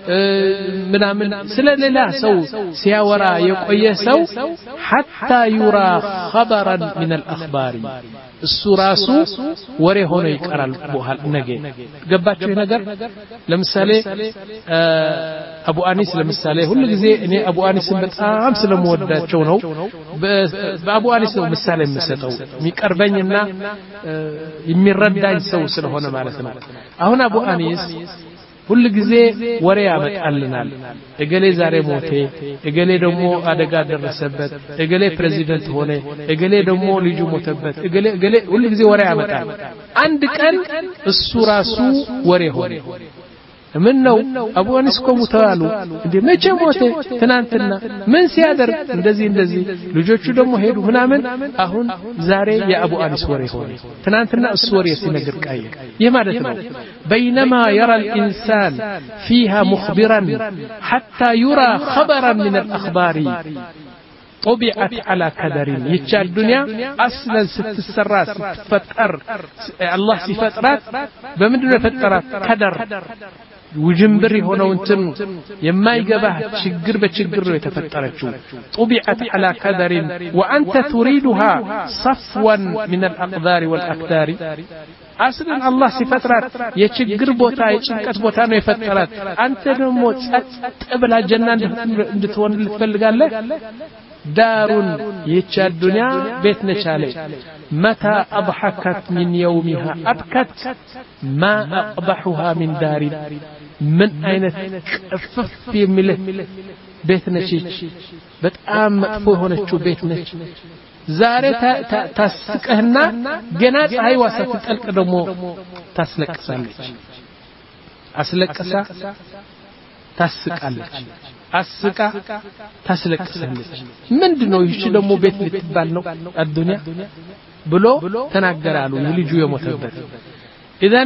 منامن سلا لا سو سياورا يقوي سو حتى يرى خبرا من الأخبار السراسو وري هونو يقرال بوحال نجي ገባችሁ ነገር ለምሳሌ አቡ አኒስ ለምሳሌ ሁሉ ጊዜ እኔ አቡ አኒስን በጣም ስለምወዳቸው ነው በአቡ አኒስ ነው ምሳሌ የምሰጠው የሚቀርበኝና የሚረዳኝ ሰው ስለሆነ ማለት ነው አሁን አቡ አኒስ ሁሉ ጊዜ ወሬ ያመጣልናል እገሌ ዛሬ ሞተ እገሌ ደግሞ አደጋ ደረሰበት እገሌ ፕሬዚደንት ሆነ እገሌ ደግሞ ልጁ ሞተበት እገሌ እገሌ ሁሉ ጊዜ ወሬ ያመጣል አንድ ቀን እሱ ራሱ ወሬ ሆነ ምን ነው አቡ አኒስ ቆሙ ተዋሉ እንዴ መቼ ሞተ ትናንትና ምን ሲያደርግ እንደዚህ እንደዚህ ልጆቹ ደግሞ ሄዱ ምናምን አሁን ዛሬ የአቡ አኒስ ወሬ ሆነ ትናንትና እሱ ወሬ ሲነገር ቃየ ይህ ማለት ነው بينما يرى الإنسان فيها مخبرا حتى يرى خبرا من الأخبار طبعت على قدر يتشا الدنيا أصلا ستسرات ستفتر الله سفترات بمدن فترات قدر ውጅንብር የሆነው እንትን የማይገባህ ችግር በችግር ነው የተፈጠረችው طبيعت على قدر وانت تريدها صفوا من الاقدار والاقدار اصلا الله ሲፈጥራት የችግር ቦታ የጭንቀት ቦታ ነው የፈጠራት አንተ ደግሞ ጸጥ ብላ ጀና እንድትሆን ልትፈልጋለህ ዳሩን ይህች ዱንያ ቤት ነች አለ متى اضحكت من يومها ابكت ما اقبحها من دار من اين كفف يمله ቤት ነች በጣም መጥፎ ሆነችው ቤት ነች ዛሬ ታስቀህና ገና ፀሐይ ዋሰት ጠልቅ ደግሞ ታስለቅሳለች አስለቅሳ ታስቃለች አስቃ ታስለቅሳለች ምንድነው ይቺ ደግሞ ቤት ልትባል ነው አዱንያ ብሎ ተናገራሉ ልጁ የሞተበት اذا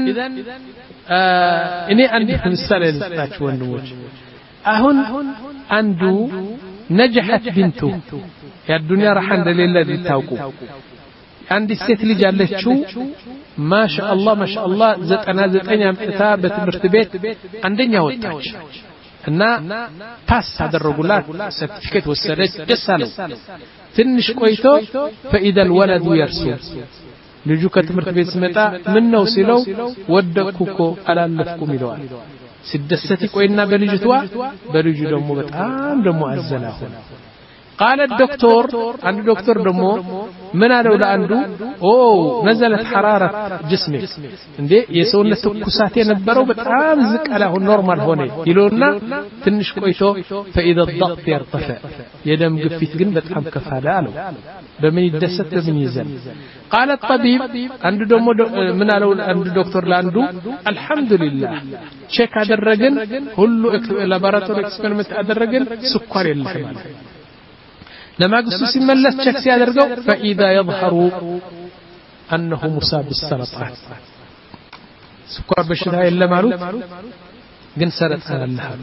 እኔ አንድ ምሳሌ ልስጣችሁ ወንድሞች አሁን አንዱ نجحت بنته يا الدنيا راح عند ليلة لتاوقو عندي ست ልጅ አለችው ما شاء الله ما شاء الله ዘጠና ዘጠኝ አምጥታ በትምህርት ቤት አንደኛ ወጣች እና ፓስ አደረጉላት ሰርቲፊኬት ወሰደች ደስ አለው ትንሽ ቆይቶ فإذا الولد يرسل ልጁ ከትምህርት ቤት ሲመጣ ምን ነው ሲለው ወደኩኮ አላለፍኩም ይለዋል ሲደሰት ቆይና በልጅቷ በልጁ ደግሞ በጣም ደግሞ አዘናሁ قال الدكتور عند دكتور دمو من قالوا لانده او نزلت حراره جسمك እንዴ የሰውነት ትኩሳት የነበረው በጣም ዝቅ አላሁ ኖርማል ሆነ ይሉና ትንሽ ቆይቶ فاذا الضغط يرتفع የደም ግፊት ግን በጣም ከፋለ አለው በምን ይደሰት በምን ይዘን قال الطبيب عند دمو من قالوا عند دكتور لانده الحمد لله ቼክ አደረግን ሁሉ ላቦራቶሪ ኤክስፐሪመንት አደረግን ስኳር የለም لما قصوا سيملس تشك سيادرقو فإذا يظهر أنه مصاب بالسرطان سكر بشرها إلا معروف قن سرطان اللهب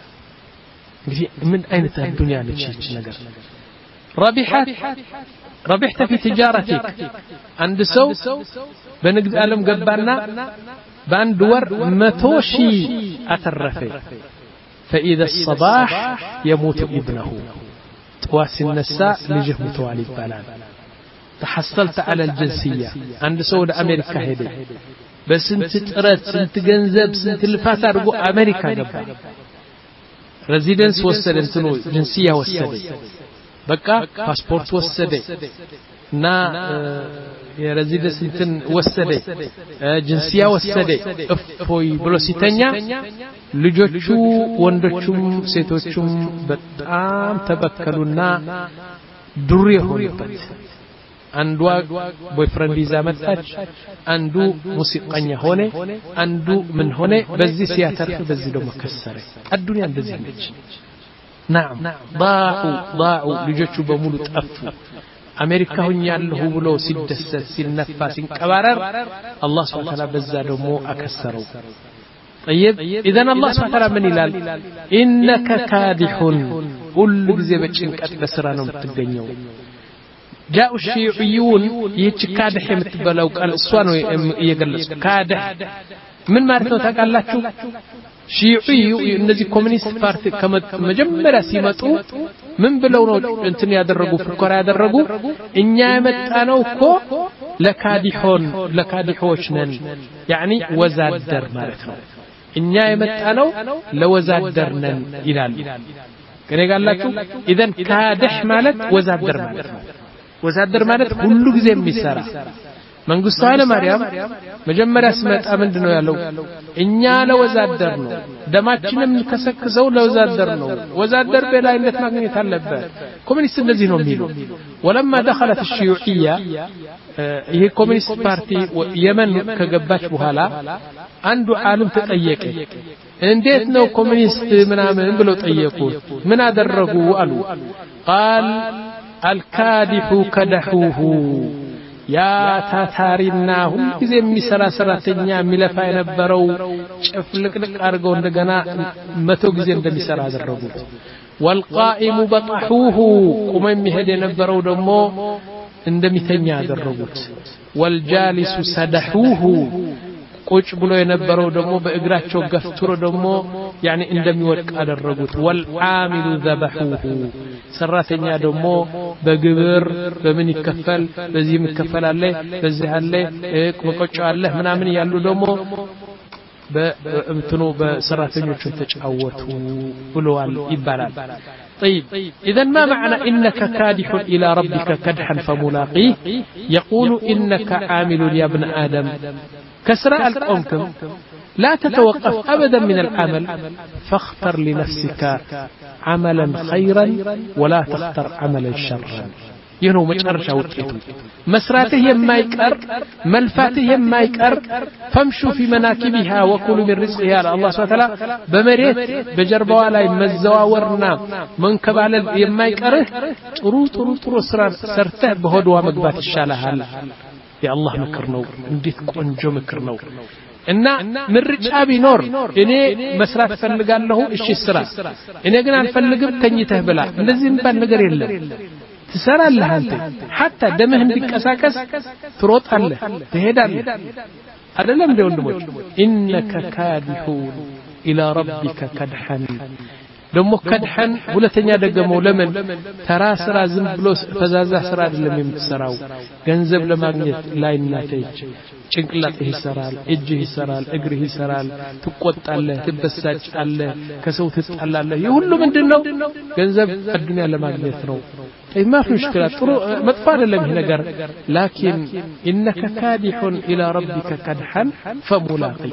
من أين تهي الدنيا لتشيك نقر ربحت ربحت في تجارتك عند سو بنقد ألم قبالنا بان دور متوشي أترفي فإذا الصباح يموت ابنه تواسي النساء لجه متوالي بلان تحصلت على الجنسية عند سود أمريكا هيدي بس انت تقرأت انت جنزب انت الفات أرجو أمريكا قبل ريزيدنس وسد انتنو جنسية وسد بقى باسبورت وسد نا يا ريزيدنس انتن وسد جنسية وسد افوي بلوسيتنيا ልጆቹ ወንዶቹም ሴቶቹም በጣም ተበከሉና ዱር የሆኑበት አንዷ ቦይፍሬንድ ይዛ መጣች አንዱ ሙዚቀኛ ሆነ አንዱ ምን ሆነ በዚህ ሲያተርፍ በዚህ ደግሞ ከሰረ አዱንያ እንደዚህ ነች نعم ضاعوا ضاعوا ልጆቹ በሙሉ ጠፉ አሜሪካ ሆኛለሁ ብሎ ሲደሰት ሲነፋ ሲንቀባረር አላህ Subhanahu Wa Ta'ala በዛ ደግሞ አከሰረው طيب اذا الله سبحانه وتعالى من ይላል انك كادح ሁሉ ጊዜ በጭንቀት በስራ ነው የምትገኘው جاء الشيوعيون يتكادح የምትበላው ቃል እሷ ነው እየገለጹ ካደህ ምን ማለት ነው ታውቃላችሁ ሺዑዩ እነዚህ ኮሚኒስት ፓርቲ ከመጀመሪያ ሲመጡ ምን ብለው ነው እንትን ያደረጉ ፍቆራ ያደረጉ እኛ የመጣነው እኮ ለካዲሆን ለካዲሆች ነን يعني ወዛደር ማለት ነው እኛ የመጣነው ለወዛደር ነን ይላል ከነጋላችሁ اذا ካደህ ማለት ወዛደር ማለት ነው ወዛደር ማለት ሁሉ ጊዜ የሚሰራ መንግስቱ ኃይለ ማርያም መጀመሪያ ሲመጣ ምንድነው ያለው እኛ ለወዛደር ነው ደማችንም ከሰክዘው ለወዛደር ነው ወዛደር በላይነት ማግኘት አለበት ኮሚኒስት እንደዚህ ነው የሚሉ ولما دخلت الشيوعيه ይሄ ኮሚኒስት ፓርቲ የመን ከገባች በኋላ አንዱ ዓለም ተጠየቀ እንዴት ነው ኮሚኒስት ምናምን ብለው ጠየቁ ምን አደረጉ አሉ قال الكادح كدحوه يا ታታሪና ሁሉ ጊዜ የሚሰራ ሰራተኛ የሚለፋ የነበረው ጭፍልቅልቅ አድርገው እንደገና መቶ ጊዜ እንደሚሰራ አደረጉት والقائم بطحوه ቁሞ የሚሄድ የነበረው ደግሞ እንደሚተኛ አደረጉት والجالس سدحوه ቁጭ ብሎ የነበረው ደግሞ በእግራቸው ገፍትሮ ደግሞ ያኒ እንደሚወድቅ አደረጉት ወልዓሚሉ ዘበሁሁ ሰራተኛ ደግሞ በግብር በምን ይከፈል በዚህ ይከፈል አለ በዚህ አለ መቆጫ አለ ምናምን ያሉ ደግሞ በእንትኑ በሰራተኞቹ ተጫወቱ ብለዋል ይባላል طيب إذا ما معنى إنك كادح إلى ربك كدحا فملاقيه يقول إنك عامل يا ابن آدم كسراء القومكم لا تتوقف أبدا من العمل فاختر لنفسك عملا خيرا ولا تختر عملا شرا ينو مجرشا وطيتو مسراته يمايكر ملفاته يمايكر فامشوا في مناكبها وكلوا من رزقها الله سبحانه وتعالى بمريت بجربوا لا يمزواورنا منكب على يمايكره طرو طرو طرو سرته بهدوا مغبات الشالها يا الله مكرنو انديت ቆንጆ مكرنو እና ምርጫ ቢኖር እኔ መስራት ፈልጋለሁ እሺ ስራ እኔ ግን አልፈልግም ተኝተህ ብላ እንደዚህ እንባል ነገር የለም ትሰራለህ አንተ حتى ደምህ እንዲቀሳቀስ ትሮጣለህ ትሄዳለህ አይደለም እንደ ወንድሞች انك كادحون الى ربك كدحا ደሞ ከድሐን ሁለተኛ ደገመው ለምን ተራ ስራ ዝም ብሎ ፈዛዛ ስራ አይደለም የምትሰራው ገንዘብ ለማግኘት ላይ እናተች ጭንቅላትህ ይሰራል እጅህ ይሰራል እግርህ ይሰራል ትቆጣለህ ትበሳጫለህ ከሰው ትጣላለህ ይሁሉ ምንድነው ገንዘብ አዱንያ ለማግኘት ነው ما في مشكلة طرق مطفال لم هنجر لكن إنك كادح إلى ربك كدحا فملاقي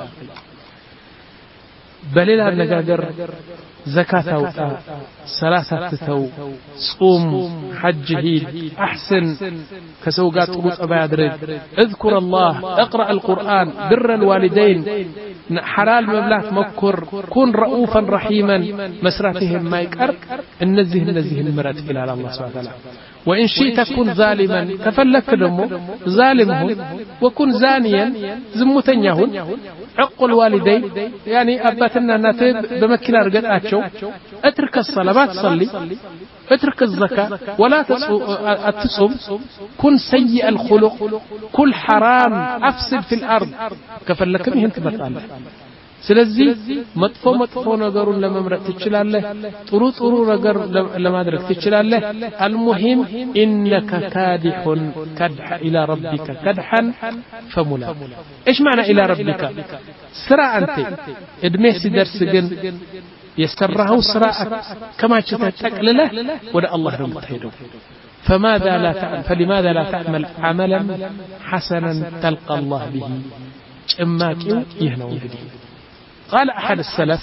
بليل النجاجر زكاة أوتا سلاسة تتو صوم حج هيد أحسن كسوقات قوس أبادرج اذكر الله اقرأ القرآن بر الوالدين حلال مبلغ مكر كن رؤوفا رحيما مسراتهم ما يكر النزه النزه المرات إلى الله سبحانه وتعالى وإن شئت كن ظالما كفلك دمو ظالمه وكن زانيا زمتنيهن عق الوالدين يعني أباتنا ناتب بمكنا رقاتشو اترك الصلاة صلي اترك الزكاة ولا تصوم كن سيء الخلق كل حرام أفسد في الأرض كفلك بهم تبطال ስለዚህ መጥፎ መጥፎ ነገሩን ለመምረጥ ትችላለህ ጥሩ ጥሩ ነገር ለማድረግ ትችላለህ المهم انك كادح كدح الى ربك كدحا فملا ايش معنى الى ربك سرا انت ادمه ሲደርስ ግን የሰራው ስራ كما تتقلله ولا الله ነው የምትሄደው فماذا لا تعمل فلماذا لا تعمل عملا حسنا تلقى الله به ጭማቂው ይህ ነው እንግዲህ قال أحد السلف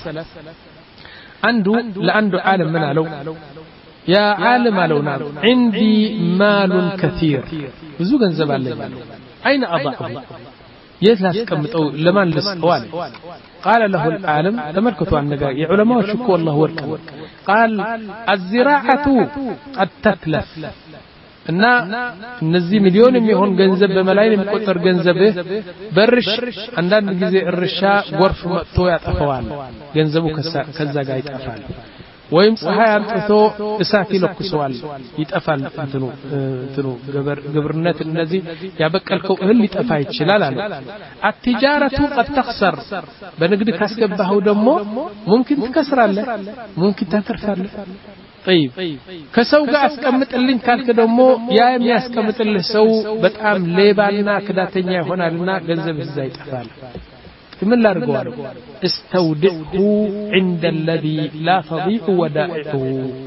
عنده لعنده عالم من علو يا عالم علونا عندي مال كثير بزوجا زبال لي أين أضعه يثلاث كم أو لمن لسقوان قال له العالم تمركتوا عن نجاي علماء شكوا الله وركب قال الزراعة قد تتلف እና እነዚህ ሚሊዮን የሚሆን ገንዘብ በመላይን የሚቆጠር ገንዘብ በርሽ አንዳንድ ጊዜ እርሻ ጎርፍ መጥቶ ያጠፋዋል ገንዘቡ ከዛ ጋር ይጠፋል ወይም ፀሐይ አምጥቶ እሳት ይለኩሰዋል ይጠፋል እንትኑ እንትኑ ግብርነት እነዚህ ያበቀልከው እህል ሊጠፋ ይችላል አለ አትጃረቱ قد تخسر በንግድ ካስገባው ደግሞ ممكن ትከስራለህ ممكن ታተርፋለህ طيب ከሰው ጋር አስቀምጥልኝ ካልከ ደግሞ ያ የሚያስቀምጥልህ ሰው በጣም ሌባና ክዳተኛ ይሆናልና ገንዘብ እዛ ይጠፋል ምን ላድርገዋል استودعه عند الذي لا تضيع ودائعه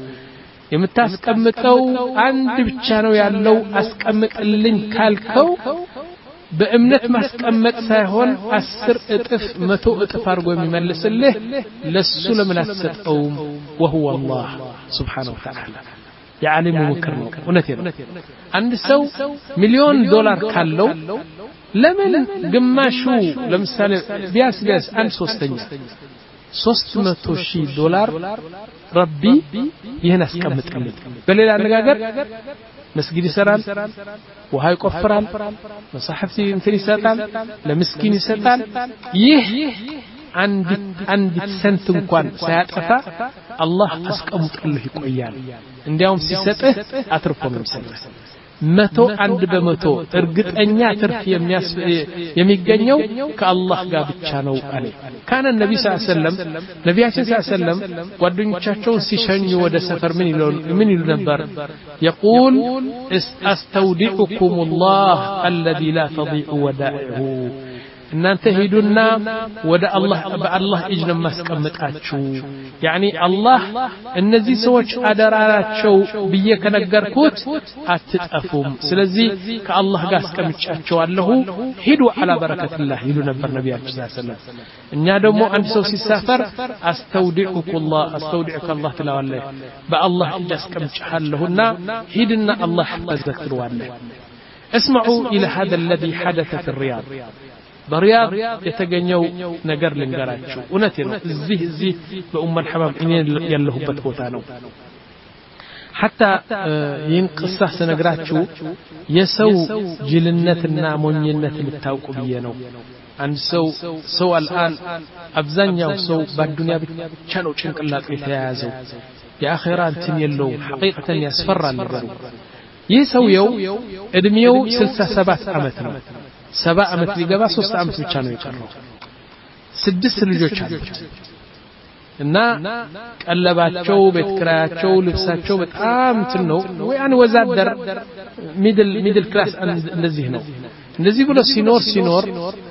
የምታስቀምጠው አንድ ብቻ ነው ያለው አስቀምጥልኝ ካልከው በእምነት ማስቀመጥ ሳይሆን አስር እጥፍ መቶ እጥፍ አድርጎ የሚመልስልህ ለሱ ለምን አትሰጠውም وهو الله سبحانه وتعالى يعلم مكرم እውነቴ ነው አንድ ሰው ሚሊዮን ዶላር ካለው ለምን ግማሹ ለምሳሌ ቢያስ ቢያስ አንድ ሶስተኛ ሶስት መቶ ሺህ ዶላር ረቢ ይሄን አስቀምጥልኝ በሌላ አነጋገር መስጊድ ይሰራል ውሃ ይቆፍራል መሳሕፍቲ እንትን ይሰጣል ለምስኪን ይሰጣል ይህ አንድ አንድ ሰንት እንኳን ሳያጠፋ አላህ አስቀምጥልህ ይቆያል እንዲያውም ሲሰጥህ አትርፎ ነው የሚሰጥህ መቶ አንድ በመቶ እርግጠኛ ትርፍ የሚገኘው ከአላህ ጋር ብቻ ነው አለ ካነ ነብዩ ሰለላሁ ዐለይሂ ወሰለም ነብያችን ሰለላሁ ዐለይሂ ወሰለም ጓደኞቻቸውን ሲሸኙ ወደ ሰፈር ምን ይሉ ምን ይሉ ነበር يقول استودعكم الله الذي لا تضيع ودائعه እናንተ ሄዱና ወደ አላህ በአላህ እጅ ነው ማስቀምጣችሁ ያኒ አላህ እነዚህ ሰዎች አደራራቸው ብዬ ከነገርኩት አትጠፉም ስለዚህ ከአላህ ጋር አስቀምጫቸዋለሁ ሄዱ على بركة الله ይሉ ነበር ነብያችን ሰለላሁ ዐለይሂ ወሰለም እኛ ደግሞ አንድ ሰው ሲሳፈር አስተውዲዑከ الله አስተውዲዑከ الله ትላዋለህ በአላህ እጅ አስቀምጫለሁና ሂድና አላህ ተዘክረዋለህ اسمعوا الى هذا الذي حدث في الرياض برياض يتغنيو ነገር ልንገራችሁ እውነቴ ነው እዚህ እዚህ በኡም الحمام እኔ ያለሁበት ቦታ ነው حتى ይንቅሳ ስነግራችሁ የሰው ጅልነትና ሞኝነት ልታውቁ ብዬ ነው አንድ ሰው ሰው الان አብዛኛው ሰው በዱንያ ብቻ ነው ጭንቅላቱ የተያያዘው የአኺራ እንትን የለው حقيقة ያስፈራል ነገሩ ይህ ሰውየው እድሜው ስልሳ ሰባት አመት ነው ሰባ አመት ሊገባ ሶስት አመት ብቻ ነው የቀረው ስድስት ልጆች አሉት እና ቀለባቸው ቤት ክራያቸው ልብሳቸው በጣም እንትን ነው ወያን ወዛደር ሚድል ሚድል ክላስ እንደዚህ ነው እንደዚህ ብሎ ሲኖር ሲኖር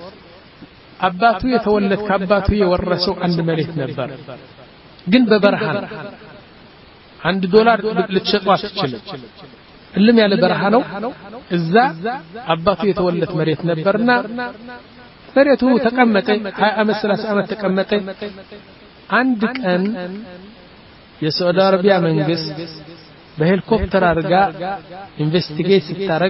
አባቱ የተወለደ ከአባቱ የወረሰው አንድ መሬት ነበር ግን በበረሃ አንድ ዶላር ልትሸጠው አትችልም እልም ያለ በረሃ ነው እዛ አባቱ የተወለደ መሬት ነበርና መሬቱ ተቀመጠ ሃያ አመት ሰላሳ አመት ተቀመጠ አንድ ቀን የሳዑዲ አረቢያ መንግስት በሄሊኮፕተር አርጋ ኢንቨስቲጌት ሲታረግ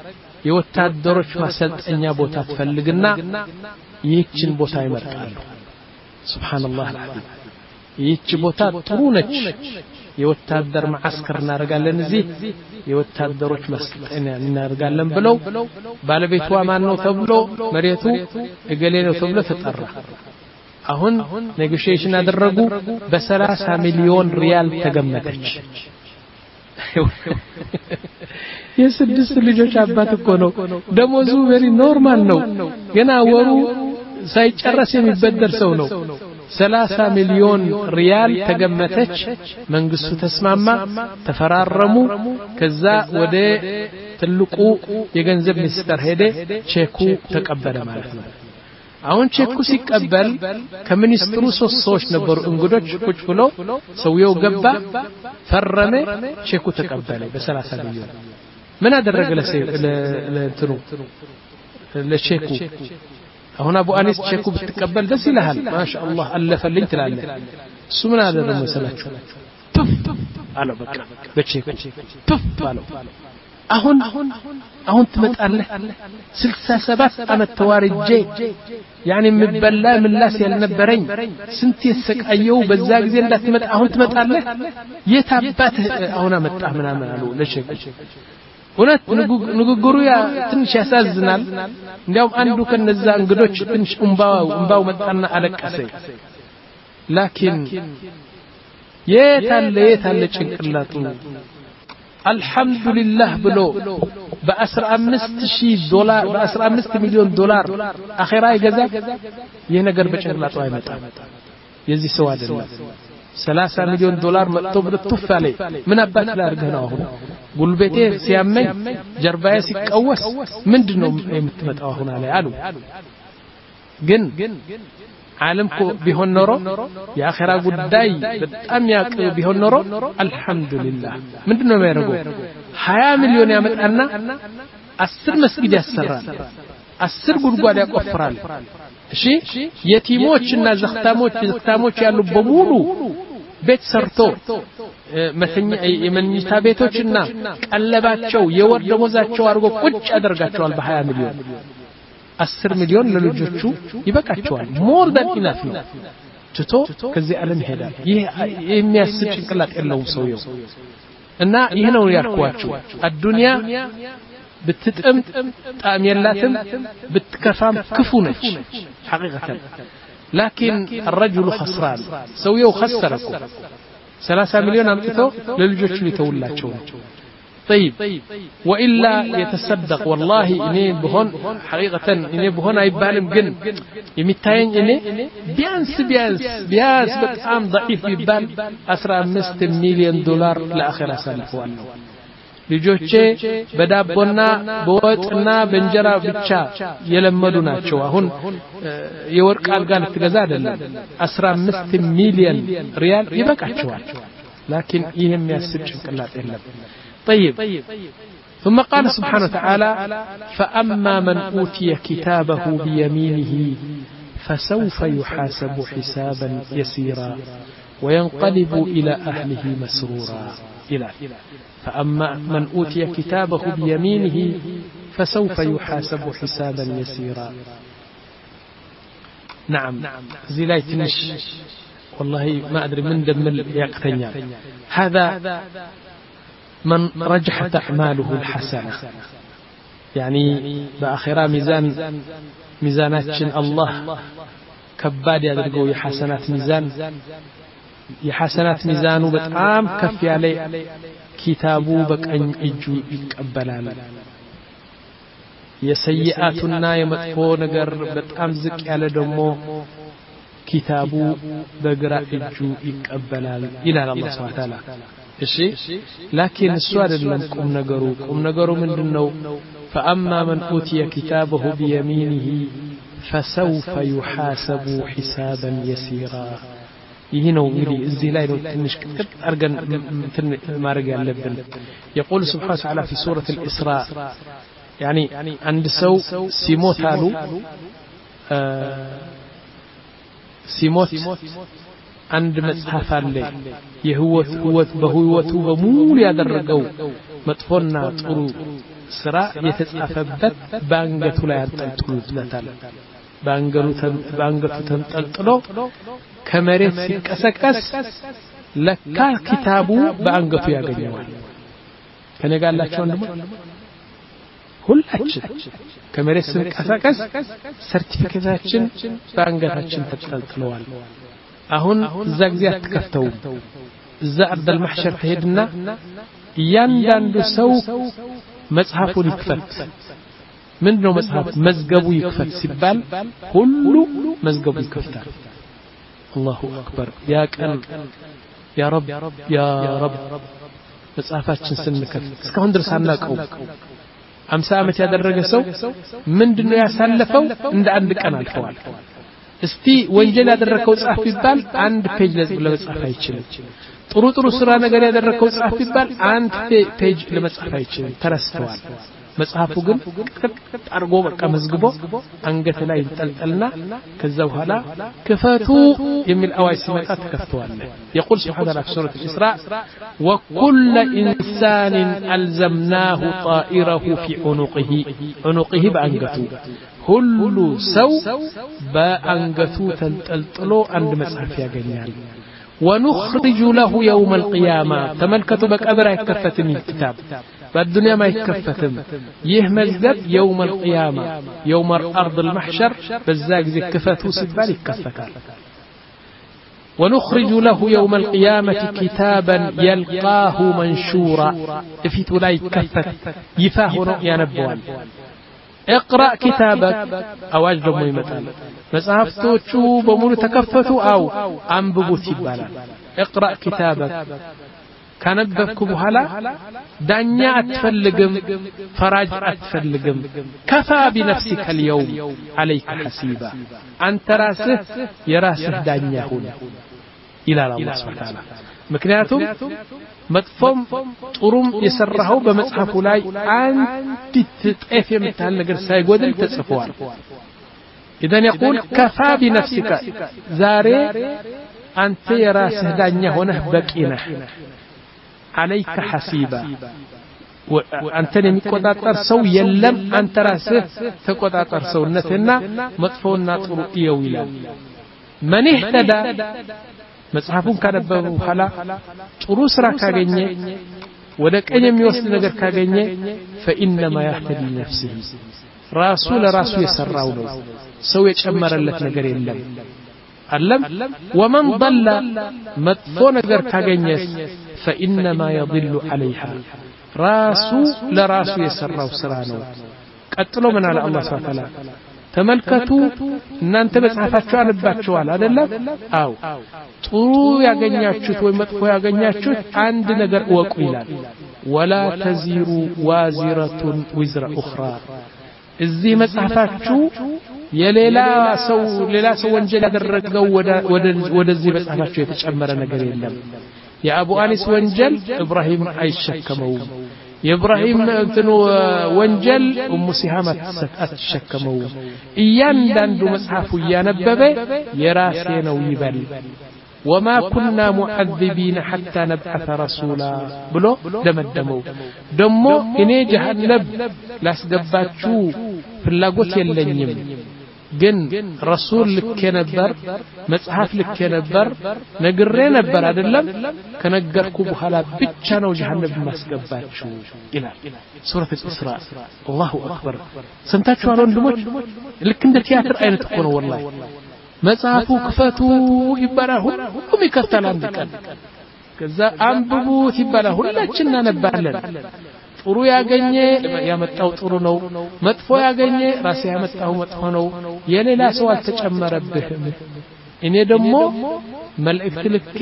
የወታደሮች ማሰልጠኛ ቦታ ትፈልግና ይህችን ቦታ ይመርጣሉ ሱብሃንአላህ አልዓዚም ይህች ቦታ ጥሩ ነች የወታደር ማስከር እናደርጋለን እዚህ የወታደሮች ማስጠኛ እናደርጋለን ብለው ባለቤቷ ማን ነው ተብሎ መሬቱ እገሌ ነው ተብሎ ተጠራ አሁን ኔጎሺዬሽን አደረጉ በ30 ሚሊዮን ሪያል ተገመተች የስድስት ልጆች አባት እኮ ነው ደሞዙ ቬሪ ኖርማል ነው ገና ወሩ ሳይጨረስ የሚበደር ሰው ነው ሰላሳ ሚሊዮን ሪያል ተገመተች መንግስቱ ተስማማ ተፈራረሙ ከዛ ወደ ትልቁ የገንዘብ ሚኒስተር ሄደ ቼኩ ተቀበለ ማለት ነው አሁን ቼኩ ሲቀበል ከሚኒስትሩ ሶስት ሰዎች ነበሩ እንግዶች ቁጭ ብሎ ሰውየው ገባ ፈረመ ቼኩ ተቀበለ በ30 ሚሊዮን ምን አደረገ ለእንትኑ ለቼኩ አሁን አቡ አኒስ ቼኩ ብትቀበል ደስ ይልሃል ማሻአላህ አለፈልኝ ትላለህ እሱ ምን አደረገ መሰላችሁ አለው በቃ በቼኩ አለው አሁን አሁን ትመጣለህ ስልሳ ሰባት አመት ተዋርጄ ያኒ ምበላ ምላስ ያልነበረኝ ስንት የሰቃየው በዛ ጊዜ እንዳትመጣ አሁን ትመጣለህ የታባት አሁን አመጣ ምናምን አለው ለቼኩ ሁለት ንግግሩ ያ ትንሽ ያሳዝናል እንዲያውም አንዱ ከነዛ እንግዶች ትንሽ እንባው እንባው መጣና አለቀሰ ላኪን የታለ የታለ ጭንቅላቱ አልহামዱሊላህ ብሎ በ15000 ዶላር በ15 ሚሊዮን ዶላር አኺራ ይገዛ ይሄ ነገር በጭንቅላቱ አይመጣም የዚህ ሰው አይደለም ሰላሳ ሚሊዮን ዶላር መጥቶ ብትፍ አለ ምን አባት ላርገህ ነው አሁን ጉልበቴ ሲያመኝ ጀርባዬ ሲቀወስ ምንድነው የምትመጣው አሁን አለ አሉ ግን ዓለምኮ ቢሆን ኖሮ የአኺራ ጉዳይ በጣም ያቅ ቢሆን ኖሮ አልহামዱሊላህ ምንድነው የሚያደርገው ሃያ ሚሊዮን ያመጣና አስር መስጊድ ያሰራል አስር ጉድጓድ ያቆፍራል እሺ የቲሞችና ዘክታሞች ዘክታሞች ያሉ በሙሉ ቤት ሰርቶ መተኛ የመኝታ ቤቶችና ቀለባቸው የወር ደሞዛቸው አድርጎ ቁጭ ያደርጋቸዋል በ20 ሚሊዮን አስር ሚሊዮን ለልጆቹ ይበቃቸዋል ሞር ዳን ኢናፍ ነው ትቶ ከዚህ ዓለም ይሄዳል ይሄ የሚያስብ ጭንቅላት የለውም ሰውየው እና ይሄ ነው ያልኳችሁ አዱንያ بتتم طعم يلاتم بتكفام كفو نች حقيقة لكن الرجل خسران سويو خسركم ثلاثة مليون አምጥቶ ለልጆቹ ሊተውላቸው طيب وإلا يتصدق والله إني بهون حقيقة إني بهون أيبالم جن يمتاين إني بيانس بيانس بيانس بقام ضعيف يبال أسرع مست مليون دولار لآخر سالفوان ልጆቼ በዳቦና በወጥና በእንጀራ ብቻ የለመዱ ናቸው አሁን የወርቅ አልጋ ልትገዛ አይደለም አስራ አምስት ሚሊዮን ሪያል ይበቃቸዋል لكن ይሄም ያስብ ጭንቅላት የለም طيب ثم قال سبحانه وتعالى فأما من أوتي كتابه بيمينه فسوف يحاسب حسابا يسيرا وينقلب إلى أهله مسرورا إلى فأما من أوتي كتابه بيمينه فسوف يحاسب حسابا يسيرا نعم زي لا يتنش والله ما أدري من دم يقتنع هذا من رجحت أعماله الحسنة يعني بآخرة ميزان ميزانات الله كباد يدرقوا يحسنات ميزان يحسنات ميزانه بتعام كفي عليه كتابه بقن اجو يقبلال የሰይአቱና የመጥፎ ነገር በጣም ዝቅ ያለ ደግሞ ኪታቡ በግራ እጁ ይቀበላል ይላል አላህ Subhanahu Wa Ta'ala እሺ ላኪን እሱ አይደለም ቁም ነገሩ ቁም ነገሩ ምንድነው فأما من أوتي كتابه بيمينه فسوف يحاسب حسابا يسيرا ይሄ ነው እንግዲህ እዚህ ላይ ነው ትንሽ ቅጥ አርገን ማድረግ ያለብን يقول سبحانه وتعالى في سورة الإسراء يعني عند سو سيموت አሉ ሲሞት አንድ መጽሐፍ አለ የህይወት ህይወት በህይወቱ በሙሉ ያደረገው መጥፎና ጥሩ ስራ የተጻፈበት ባንገቱ ላይ አንጠልጥሎታል ባንገቱ ተንጠልጥሎ ከመሬት ሲቀሰቀስ ለካ ኪታቡ ባንገቱ ያገኘዋል ከነጋላችሁ እንደሞ ሁላችን ከመሬት ሲቀሰቀስ ሰርቲፊኬታችን ባንገታችን ተጠልጥሏል አሁን እዛ ጊዜ አትከፍተው እዛ አርደል ማህሸር ተሄድና እያንዳንዱ ሰው መጽሐፉን ይክፈት ምንድነው መጽሐፍ መዝገቡ ይክፈት ሲባል ሁሉ መዝገቡ ይከፍታል الله أكبر يا كان يا رب يا رب መጽሐፋችን ስንከፍት እስካሁን ድረስ አናቀው አምሳ ዓመት ያደረገ ሰው ምንድነው ያሳለፈው እንደ አንድ ቀን አልፈዋል እስቲ ወንጀል ያደረከው ጻፍ ቢባል አንድ ፔጅ ለመጻፍ አይችልም ጥሩ ጥሩ ስራ ነገር ያደረከው ጻፍ ቢባል አንድ ፔጅ ለመጻፍ አይችልም ተረስተዋል መጽሐፉ ግን አርጎ በቃ መዝግቦ አንገት ላይ ይጠልጠልና ከዛ በኋላ ክፈቱ የሚል አዋጅ ሲመጣ ተከፍተዋል يقول سبحانه وتعالى في سورة الإسراء وكل إنسان ألزمناه طائره في عنقه عنقه بأنقته كل سو بأنقته تنطلطلو عند مصحف يغنيال ونخرج له يوم القيامة تملكته بقبر يكفتم الكتاب بالدنيا ما يكفتم يهمزب يوم القيامة يوم أرض المحشر بزاق زي كفته سبال يكفتال ونخرج له يوم القيامة كتابا يلقاه منشورا في تلاي كفت يفاه يا نبوان اقرأ كتابك أواج دمو يمتال مصحفتو تشو بمولو تكفتو أو أنببو تبالا اقرأ كتابك كانببك بحالا دانيا أتفلقم فراج أتفلقم كفى بنفسك اليوم عليك حسيبا أنت راسه يراسه دانيا هنا إلى الله سبحانه وتعالى مكنياتهم مدفوم طرم يسرحوا بمصحف لاي أنت تتقف يمتهل نقر سايقودل تتصفوان إذن يقول كفى بنفسك زاري أنت يراسه دانيا هنا بكينه عليك حسيبا وأنت نمكوتاتر سو يلم أنت راسه تكوتاتر سو نتنا مدفونا طرقية ويلا من اهتدى مصحفون كانببو حالا ጥሩ ስራ ካገኘ ወደ ቀኝ የሚወስድ ነገር ካገኘ فإنما يهتدي نفسه ራሱ ለራሱ የሰራው ነው ሰው የጨመረለት ነገር የለም علم ومن ضل مطفو نجر كاغنيس فإنما يضل عليها راسو لراسو يسروا سرانو قتلوا من على الله سبحانه وتعالى ተመልከቱ እናንተ መጽሐፋችሁ አንባችኋል አይደል አው ጥሩ ያገኛችሁት ወይ መጥፎ ያገኛችሁት አንድ ነገር ወቁ ይላል ولا تزير وازرة وزر أخرى እዚህ መጽሐፋችሁ የሌላ ሰው ሌላ ሰው ወንጀል ያደረገው ወደ ወደዚህ መጽሐፋችሁ የተጨመረ ነገር የለም የአቡ አኒስ ወንጀል ኢብራሂም አይሸከመው የኢብራሂም እንትኑ ወንጀል ኡሙ ሲሃማ ተሸከመው እያንዳንዱ መጽሐፉ ያነበበ የራሴ ነው ይበል وما كنا معذبين حتى نبعث رسولا ብሎ ደመደመው ደሞ እኔ ጀሃነም ላስገባችሁ ፍላጎት የለኝም ግን ረሱል ልክ ነበር መጽሐፍ ልክ ነበር ነግሬ ነበር አይደለም ከነገርኩ በኋላ ብቻ ነው ጀሃነም ማስገባችሁ ይላል ሱረት الإسراء الله أكبر ሰምታችኋል ወንድሞች ልክ እንደ ቲያትር አይነት እኮ ነው والله መጽሐፉ ክፈቱ ይባላል ሁሉም ይከፍታል አንድ ቀን ከዛ አንብቡት ይባላል ሁላችን እናነባለን ጥሩ ያገኘ ያመጣው ጥሩ ነው መጥፎ ያገኘ ራስ ያመጣው መጥፎ ነው የሌላ ሰው አልተጨመረብህም እኔ ደግሞ መልእክት ልኬ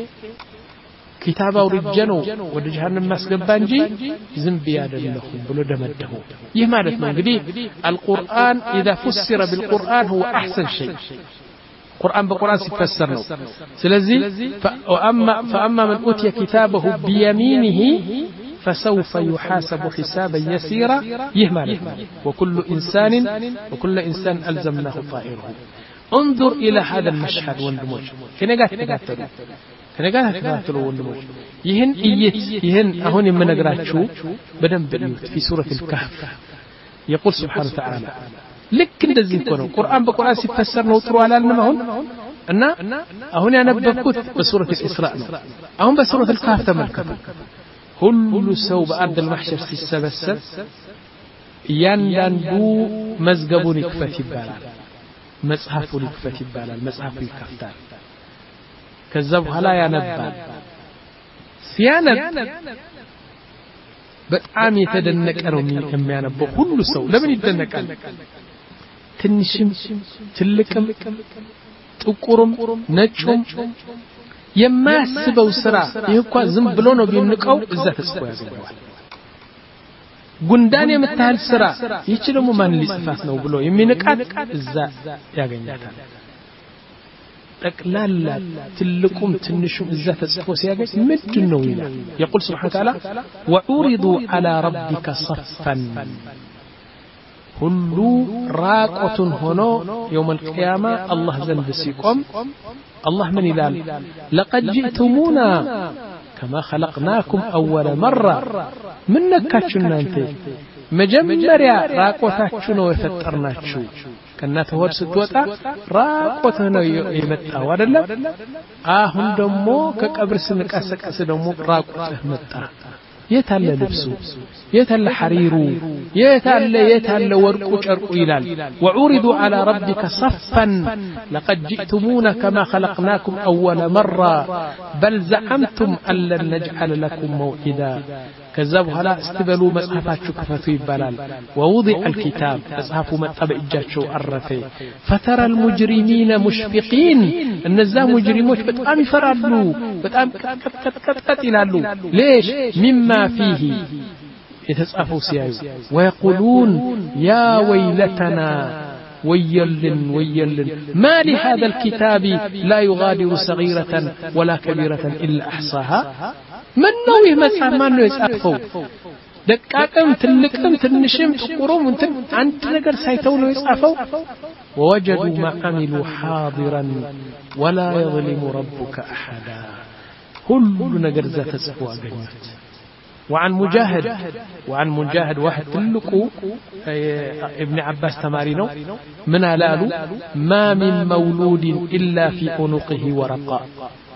ኪታባው ርጀነው ወደ ጀሃነም ማስገባ እንጂ ዝም ቢያደለሁ ብሎ ደመደመው ይህ ማለት ነው እንግዲህ القرآن اذا فسر بالقرآن هو احسن شيء القرآن بالقرآن ሲፈሰር ነው ስለዚህ فاما فاما من اوتي كتابه بيمينه فسوف يحاسب حسابا يسيرا يهمل وكل إنسان وكل إنسان ألزمناه طائره انظر إلى هذا المشهد والدموج كنا قاعد تقاتلوا كنا قاعد تقاتلوا والدموج يهن إيت يهن أهون من نقرأتشو بدم بنيوت في سورة الكهف يقول سبحانه وتعالى لك ندزين كونه قرآن بقرآن سيفسر نوتروا على المهون أن أهون أنا بكت بسورة الإسراء أهون بسورة الكهف تملكتوا كل ሰው በአርድ المحشر ሲሰበሰብ ያንዳንዱ መዝገቡን ይክፈት ይባላል መጽሐፉን ይክፈት ይባላል መጽሐፉ ይከፍታል ከዛ በኋላ ያነባል ሲያነብ በጣም የተደነቀ ነው የሚያነበው ሁሉ ሰው ለምን ይደነቃል ትንሽም ትልቅም ጥቁሩም ነጭም የማያስበው ስራ ይህኳ ዝም ብሎ ነው ቢንቀው እዛ ተጽፎ ያገኘዋል ጉንዳን የምታህል ስራ ይህች ደግሞ ማን ሊጽፋት ነው ብሎ የሚንቃት እዛ ያገኛታል ጠቅላላ ትልቁም ትንሹም እዛ ተጽፎ ሲያገኝ ምንድነው ይላል يقول سبحانه وتعالى وعرضوا على ربك صفا ሁሉ ራቆቱን ሆኖ يوم القيامة الله ዘንድ ሲቆም الله من يلال لقد جئتمونا كما خلقناكم أول مرة من نكاتشنا أنت مجمريا راقوتاتشنا وفترناتشو كنا تهور ستوتا راقوتنا يمتا ودلا آهم دمو كقبر سنك أسك أسدمو راقوته متا يتال لبسو يتال حريرو يتال يتال ورقو شرقو إلال وعرضوا على ربك صفا لقد جئتمونا كما خلقناكم أول مرة بل زعمتم أن لن نجعل لكم موعدا كذبوا هلا استبلوا مصحفات شكفتوا يبالال ووضع الكتاب مصحفوا متبع إجاتشو الرفي فترى المجرمين مشفقين النزا مجرموش بتقام فرادلو بتقام كت كت كت كت إلالو ليش مما فيه يتصفوا سيايو ويقولون يا ويلتنا ويلن ويلن ما لهذا الكتاب لا يغادر صغيرة ولا كبيرة إلا أحصاها من نويه مسح ما نويه يصفوا دقاقم تلقم تنشم تقروم انت انت نجر سايتو نويه يصفوا ووجدوا ما عملوا حاضرا ولا يظلم ربك أحدا كل نجر ذات صفوا أغنيت وعن مجاهد وعن مجاهد واحد تلقو ابن عباس تمارينو من علالو ما من مولود إلا في عنقه ورقاء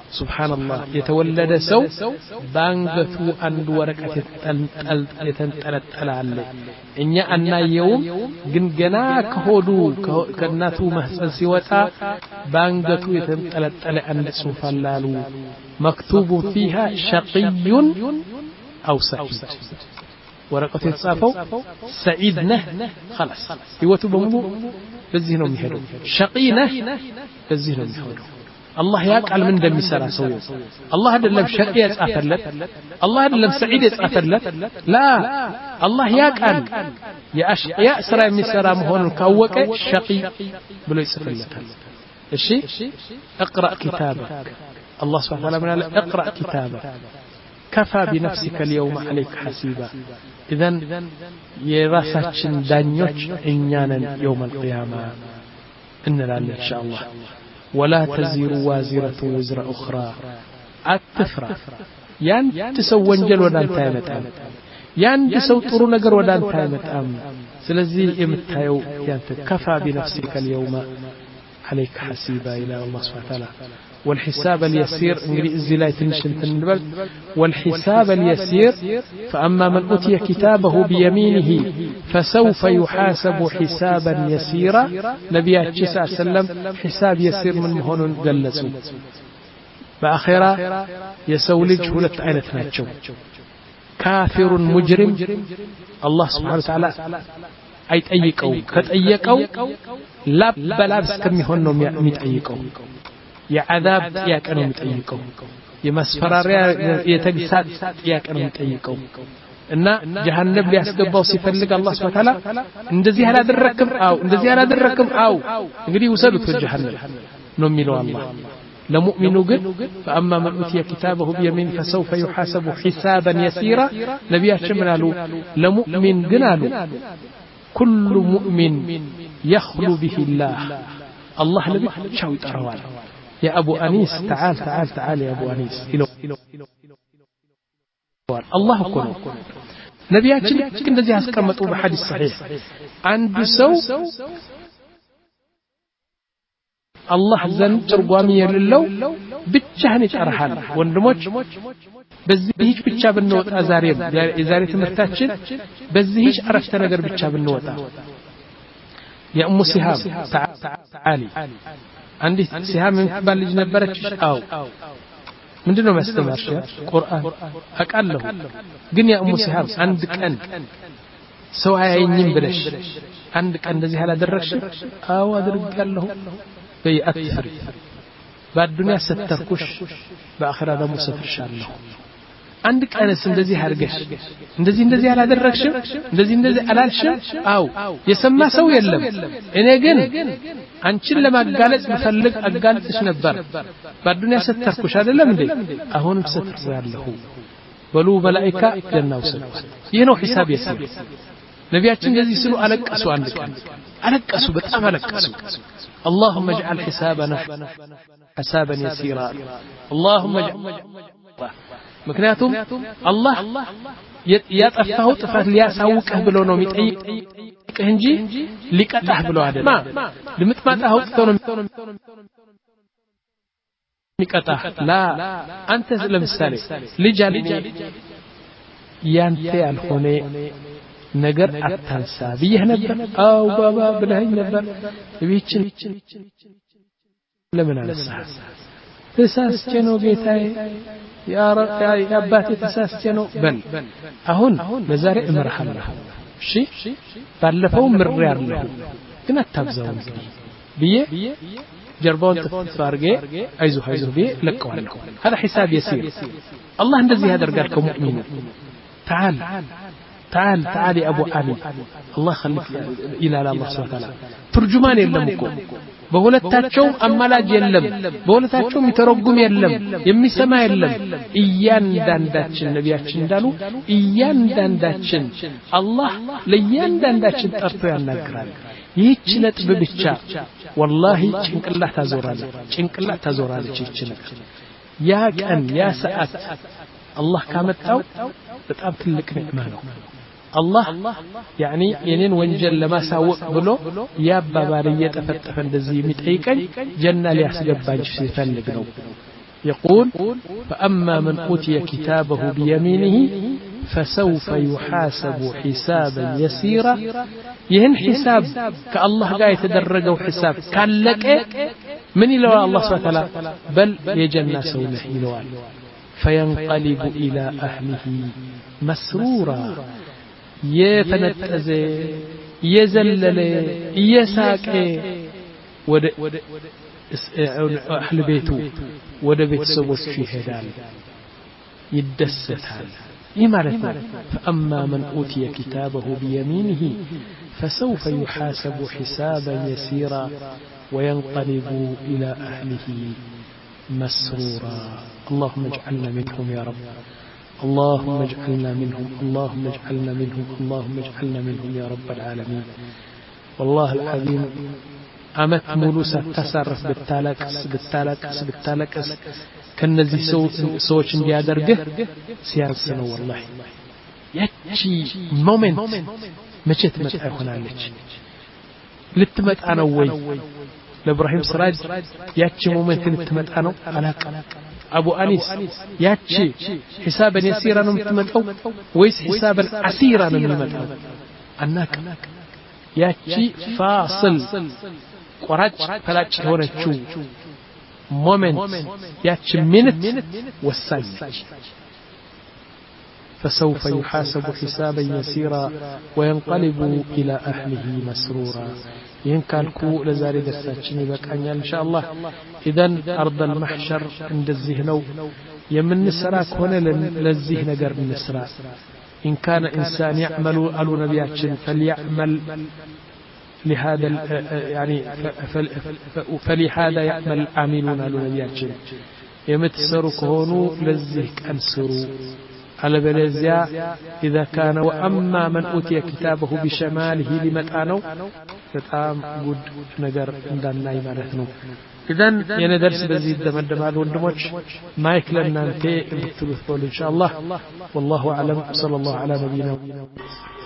ሱብሃንአላህ የተወለደ ሰው ባንገቱ አንድ ወረቀት የተንጠል የተንጠለጠለ አለ እኛ አናየውም ግን ገና ከሆዱ ከእናቱ ማህፀን ሲወጣ ባንገቱ የተንጠለጠለ አንድ ጽሑፍ አላሉ مكتوب فيها شقي أو سعيد ورقة يتصافوا سعيد نه خلاص يوتو بمو بزينهم يهدو شقي نه بزينهم يهدو الله يقال من دم يسرى سويه الله هذا شقي يتصافلت الله هذا سعيد يتصافلت لا الله يقال يا يا اسرى يسرى مهون كاوقه شقي بلو يصفلتال الشيء اقرا كتابك الله سبحانه وتعالى من اقرا كتابك كفى بنفسك اليوم عليك حسيبا اذن يراساችን ዳኞች እኛንን يوم القيامه እንላለን ان شاء الله ولا تزر وازرة وزر اخرى اتفرا ያንተ ሰው ወንጀል ወደ አንተ አይመጣም ያንተ ሰው ጥሩ ነገር ወደ አንተ አይመጣም ስለዚህ የምታየው ያንተ كفى بنفسك اليوم عليك حسيبا الى الله سبحانه وتعالى والحساب اليسير انجلي ازلاي تنشن تنبل والحساب اليسير فاما من اوتي كتابه بيمينه فسوف يحاسب حسابا يسيرا نبي صلى الله عليه وسلم حساب يسير من هون جلسوا باخره يسولج ሁለት አይነት ናቸው كافر مجرم الله سبحانه وتعالى አይጠይቀው ከጠየቀው ላብ በላብ እስከሚሆን ነው የሚጠይቀው የዓዛብ ጥያቄ ነው የሚጠይቀው የመስፈራሪያ የተግሳጽ ጥያቄ ነው የሚጠይቀው እና ጀሃነም ሊያስገባው ሲፈልግ አላህ Subhanahu Wa Ta'ala እንደዚህ አላደረክም አው እንደዚህ አላደረክም አው እንግዲህ ወሰዱት ጀሃነም ነው የሚለው አላህ ለሙእሚኑ ግን فاما من اوتي كتابه بيمين فسوف يحاسب حسابا يسيرا ነብያችን ምን አሉ ለሙእሚን ግን አሉ كل مؤمن يخلو به الله الله لبቻው ይጠራዋል يا أبو أنيس تعال تعال تعال يا أبو أنيس الله كله نبياتنا لكن الذي أسكرمته بحديث صحيح عند سو الله زن ترقامي لله بتشهن يتعرحان وندموش بزهيش بتشا بالنوت أزاريب إزاري تمرتاتشن بزهيش عرفت نقر بتشا بالنوت يا أم سهام تعالي عندي سهام من قبل لج ነበረች አው ምንድነው ማስተማርሽ ቁርአን አቃለሁ ግን ያ ኡሙ ሲሃም አንድ ቀን ሰው አያየኝም ብለሽ አንድ ቀን እንደዚህ አላደረግሽ አው አድርጋለሁ በይአትፍሪ በአዱንያ ስተርኩሽ በአኺራ ደግሞ ሰፍርሻለሁ አንድ ቀንስ እንደዚህ አርገሽ እንደዚህ እንደዚህ አላደረግሽም እንደዚህ እንደዚህ አላልሽም አው የሰማ ሰው የለም እኔ ግን አንቺን ለማጋለጽ መፈልግ አጋልጥሽ ነበር በአዱንያ ስተርኩሽ አይደለም እንዴ አሁንም ስተርያለሁ በሉ መላእክታ ጀናው ሰልፍ ይሄ ነው ሒሳብ የሰው ነቢያችን እንደዚህ ሲሉ አለቀሱ አንድ ቀን አለቀሱ በጣም አለቀሱ اللهم اجعل حسابنا حسابا يسيرا اللهم اجعل ምክንያቱም አላህ ያጠፋው ጥፋት ሊያሳውቅህ ብሎ ነው የሚጠይቅህ እንጂ ሊቀጣህ ብሎ አይደለም ለምትማጣህ አውጥቶ ነው የሚቀጣህ ላ አንተ ለምሳሌ ልጅ አለኝ ያንተ ያልሆነ ነገር አታንሳ ብዬህ ነበር አው ባባ ብለኸኝ ነበር እቤችን ለምን አነሳ ተሳስቼ ነው ጌታዬ ያ ረብ ያ አባቴ ተሳስቼ ነው በል አሁን ለዛሬ እምርሃለሁ እሺ ባለፈው ምርያለሁ ግን አታብዛው እንግዲህ ብዬ ጀርባውን ተፋርጌ አይዞህ አይዞህ ብዬ ለቀዋለሁ هذا حساب يسير الله እንደዚህ ያደርጋል ከሙእሚኑ تعال تعال تعال يا ابو علي الله يخليك الى الله سبحانه وتعالى ترجمان የለም እኮ በሁለታቸው አማላጅ የለም በሁለታቸው የሚተረጉም የለም የሚሰማ የለም እያንዳንዳችን ነቢያችን እንዳሉ እያንዳንዳችን አላህ ለእያንዳንዳችን ጠርቶ ያናግራል ይህች ነጥብ ብቻ والله ጭንቅላት ታዞራለች ጭንቅላት ታዞራለች ይህች ነገር ያ ቀን ያ ሰዓት አላህ ካመጣው በጣም ትልቅ ንዕማ ነው الله يعني የኔን ወንጀል ለማሳወቅ ብሎ ያባባል እየተፈጠፈ እንደዚህ የሚጠይቀኝ ጀና ሊያስገባኝ ሲፈልግ ነው يقول فأما من أوتي كتابه بيمينه فسوف يحاسب حسابا يسيرا يهن حساب كالله قاية يتدرجوا حساب كان لك من إلى الله سبحانه وتعالى بل يجنى سوله إلوان فينقلب إلى أهله مسرورا يفنتزي يزلل يساك ود أهل بيته ود بيت سبوت في هدال يدستال إمارة فأما من أوتي كتابه بيمينه فسوف يحاسب حسابا يسيرا وينقلب إلى أهله مسرورا اللهم اجعلنا منهم يا رب اللهم اجعلنا منهم اللهم اجعلنا منهم اللهم اجعلنا منهم يا رب العالمين والله العظيم أمت ملوسة تصرف بالتالكس بالتالكس بالتالكس كنزي سوچ እንዲያደርግህ ሲያንስ ነው والله ያቺ ሞመንት መቼ ትመጣ ይሆናለች ልትመጣ ነው ወይ ለኢብራሂም ስራጅ ያቺ ሞመንት ልትመጣ ነው አላቀ አቡ አኒስ ያቺ ሒሳበን የሲራ ነው የምትመጣው ወይስ ሒሳበን አሲራ ነው የምትመጣው አናቀ ያቺ ፋስል ቆራጭ ፈላጭ ሆነችው مومنت ياتش منت والسنج فسوف يحاسب حسابا يسيرا وينقلب إلى أهله مسرورا ينكالكو لزاري درساتشني بكانيا إن شاء الله إذن أرض المحشر عند الزهنو يمن نسراك هنا للزهن قرب النسراء إن كان إنسان يعمل ألو نبياتشن فليعمل لهذا يعني فلهذا يعمل العاملون لنبياتهم يمتسروا كهونوا لزيك أنسروا على بلزيا إذا كان وأما من أوتي كتابه بشماله لمتانو فتام قد نقر عندنا نايمانتنو إذن يندرس بزيد دمدم هذا وندموش ما يكلنا انتي بتلوث إن شاء الله والله أعلم صلى الله على نبينا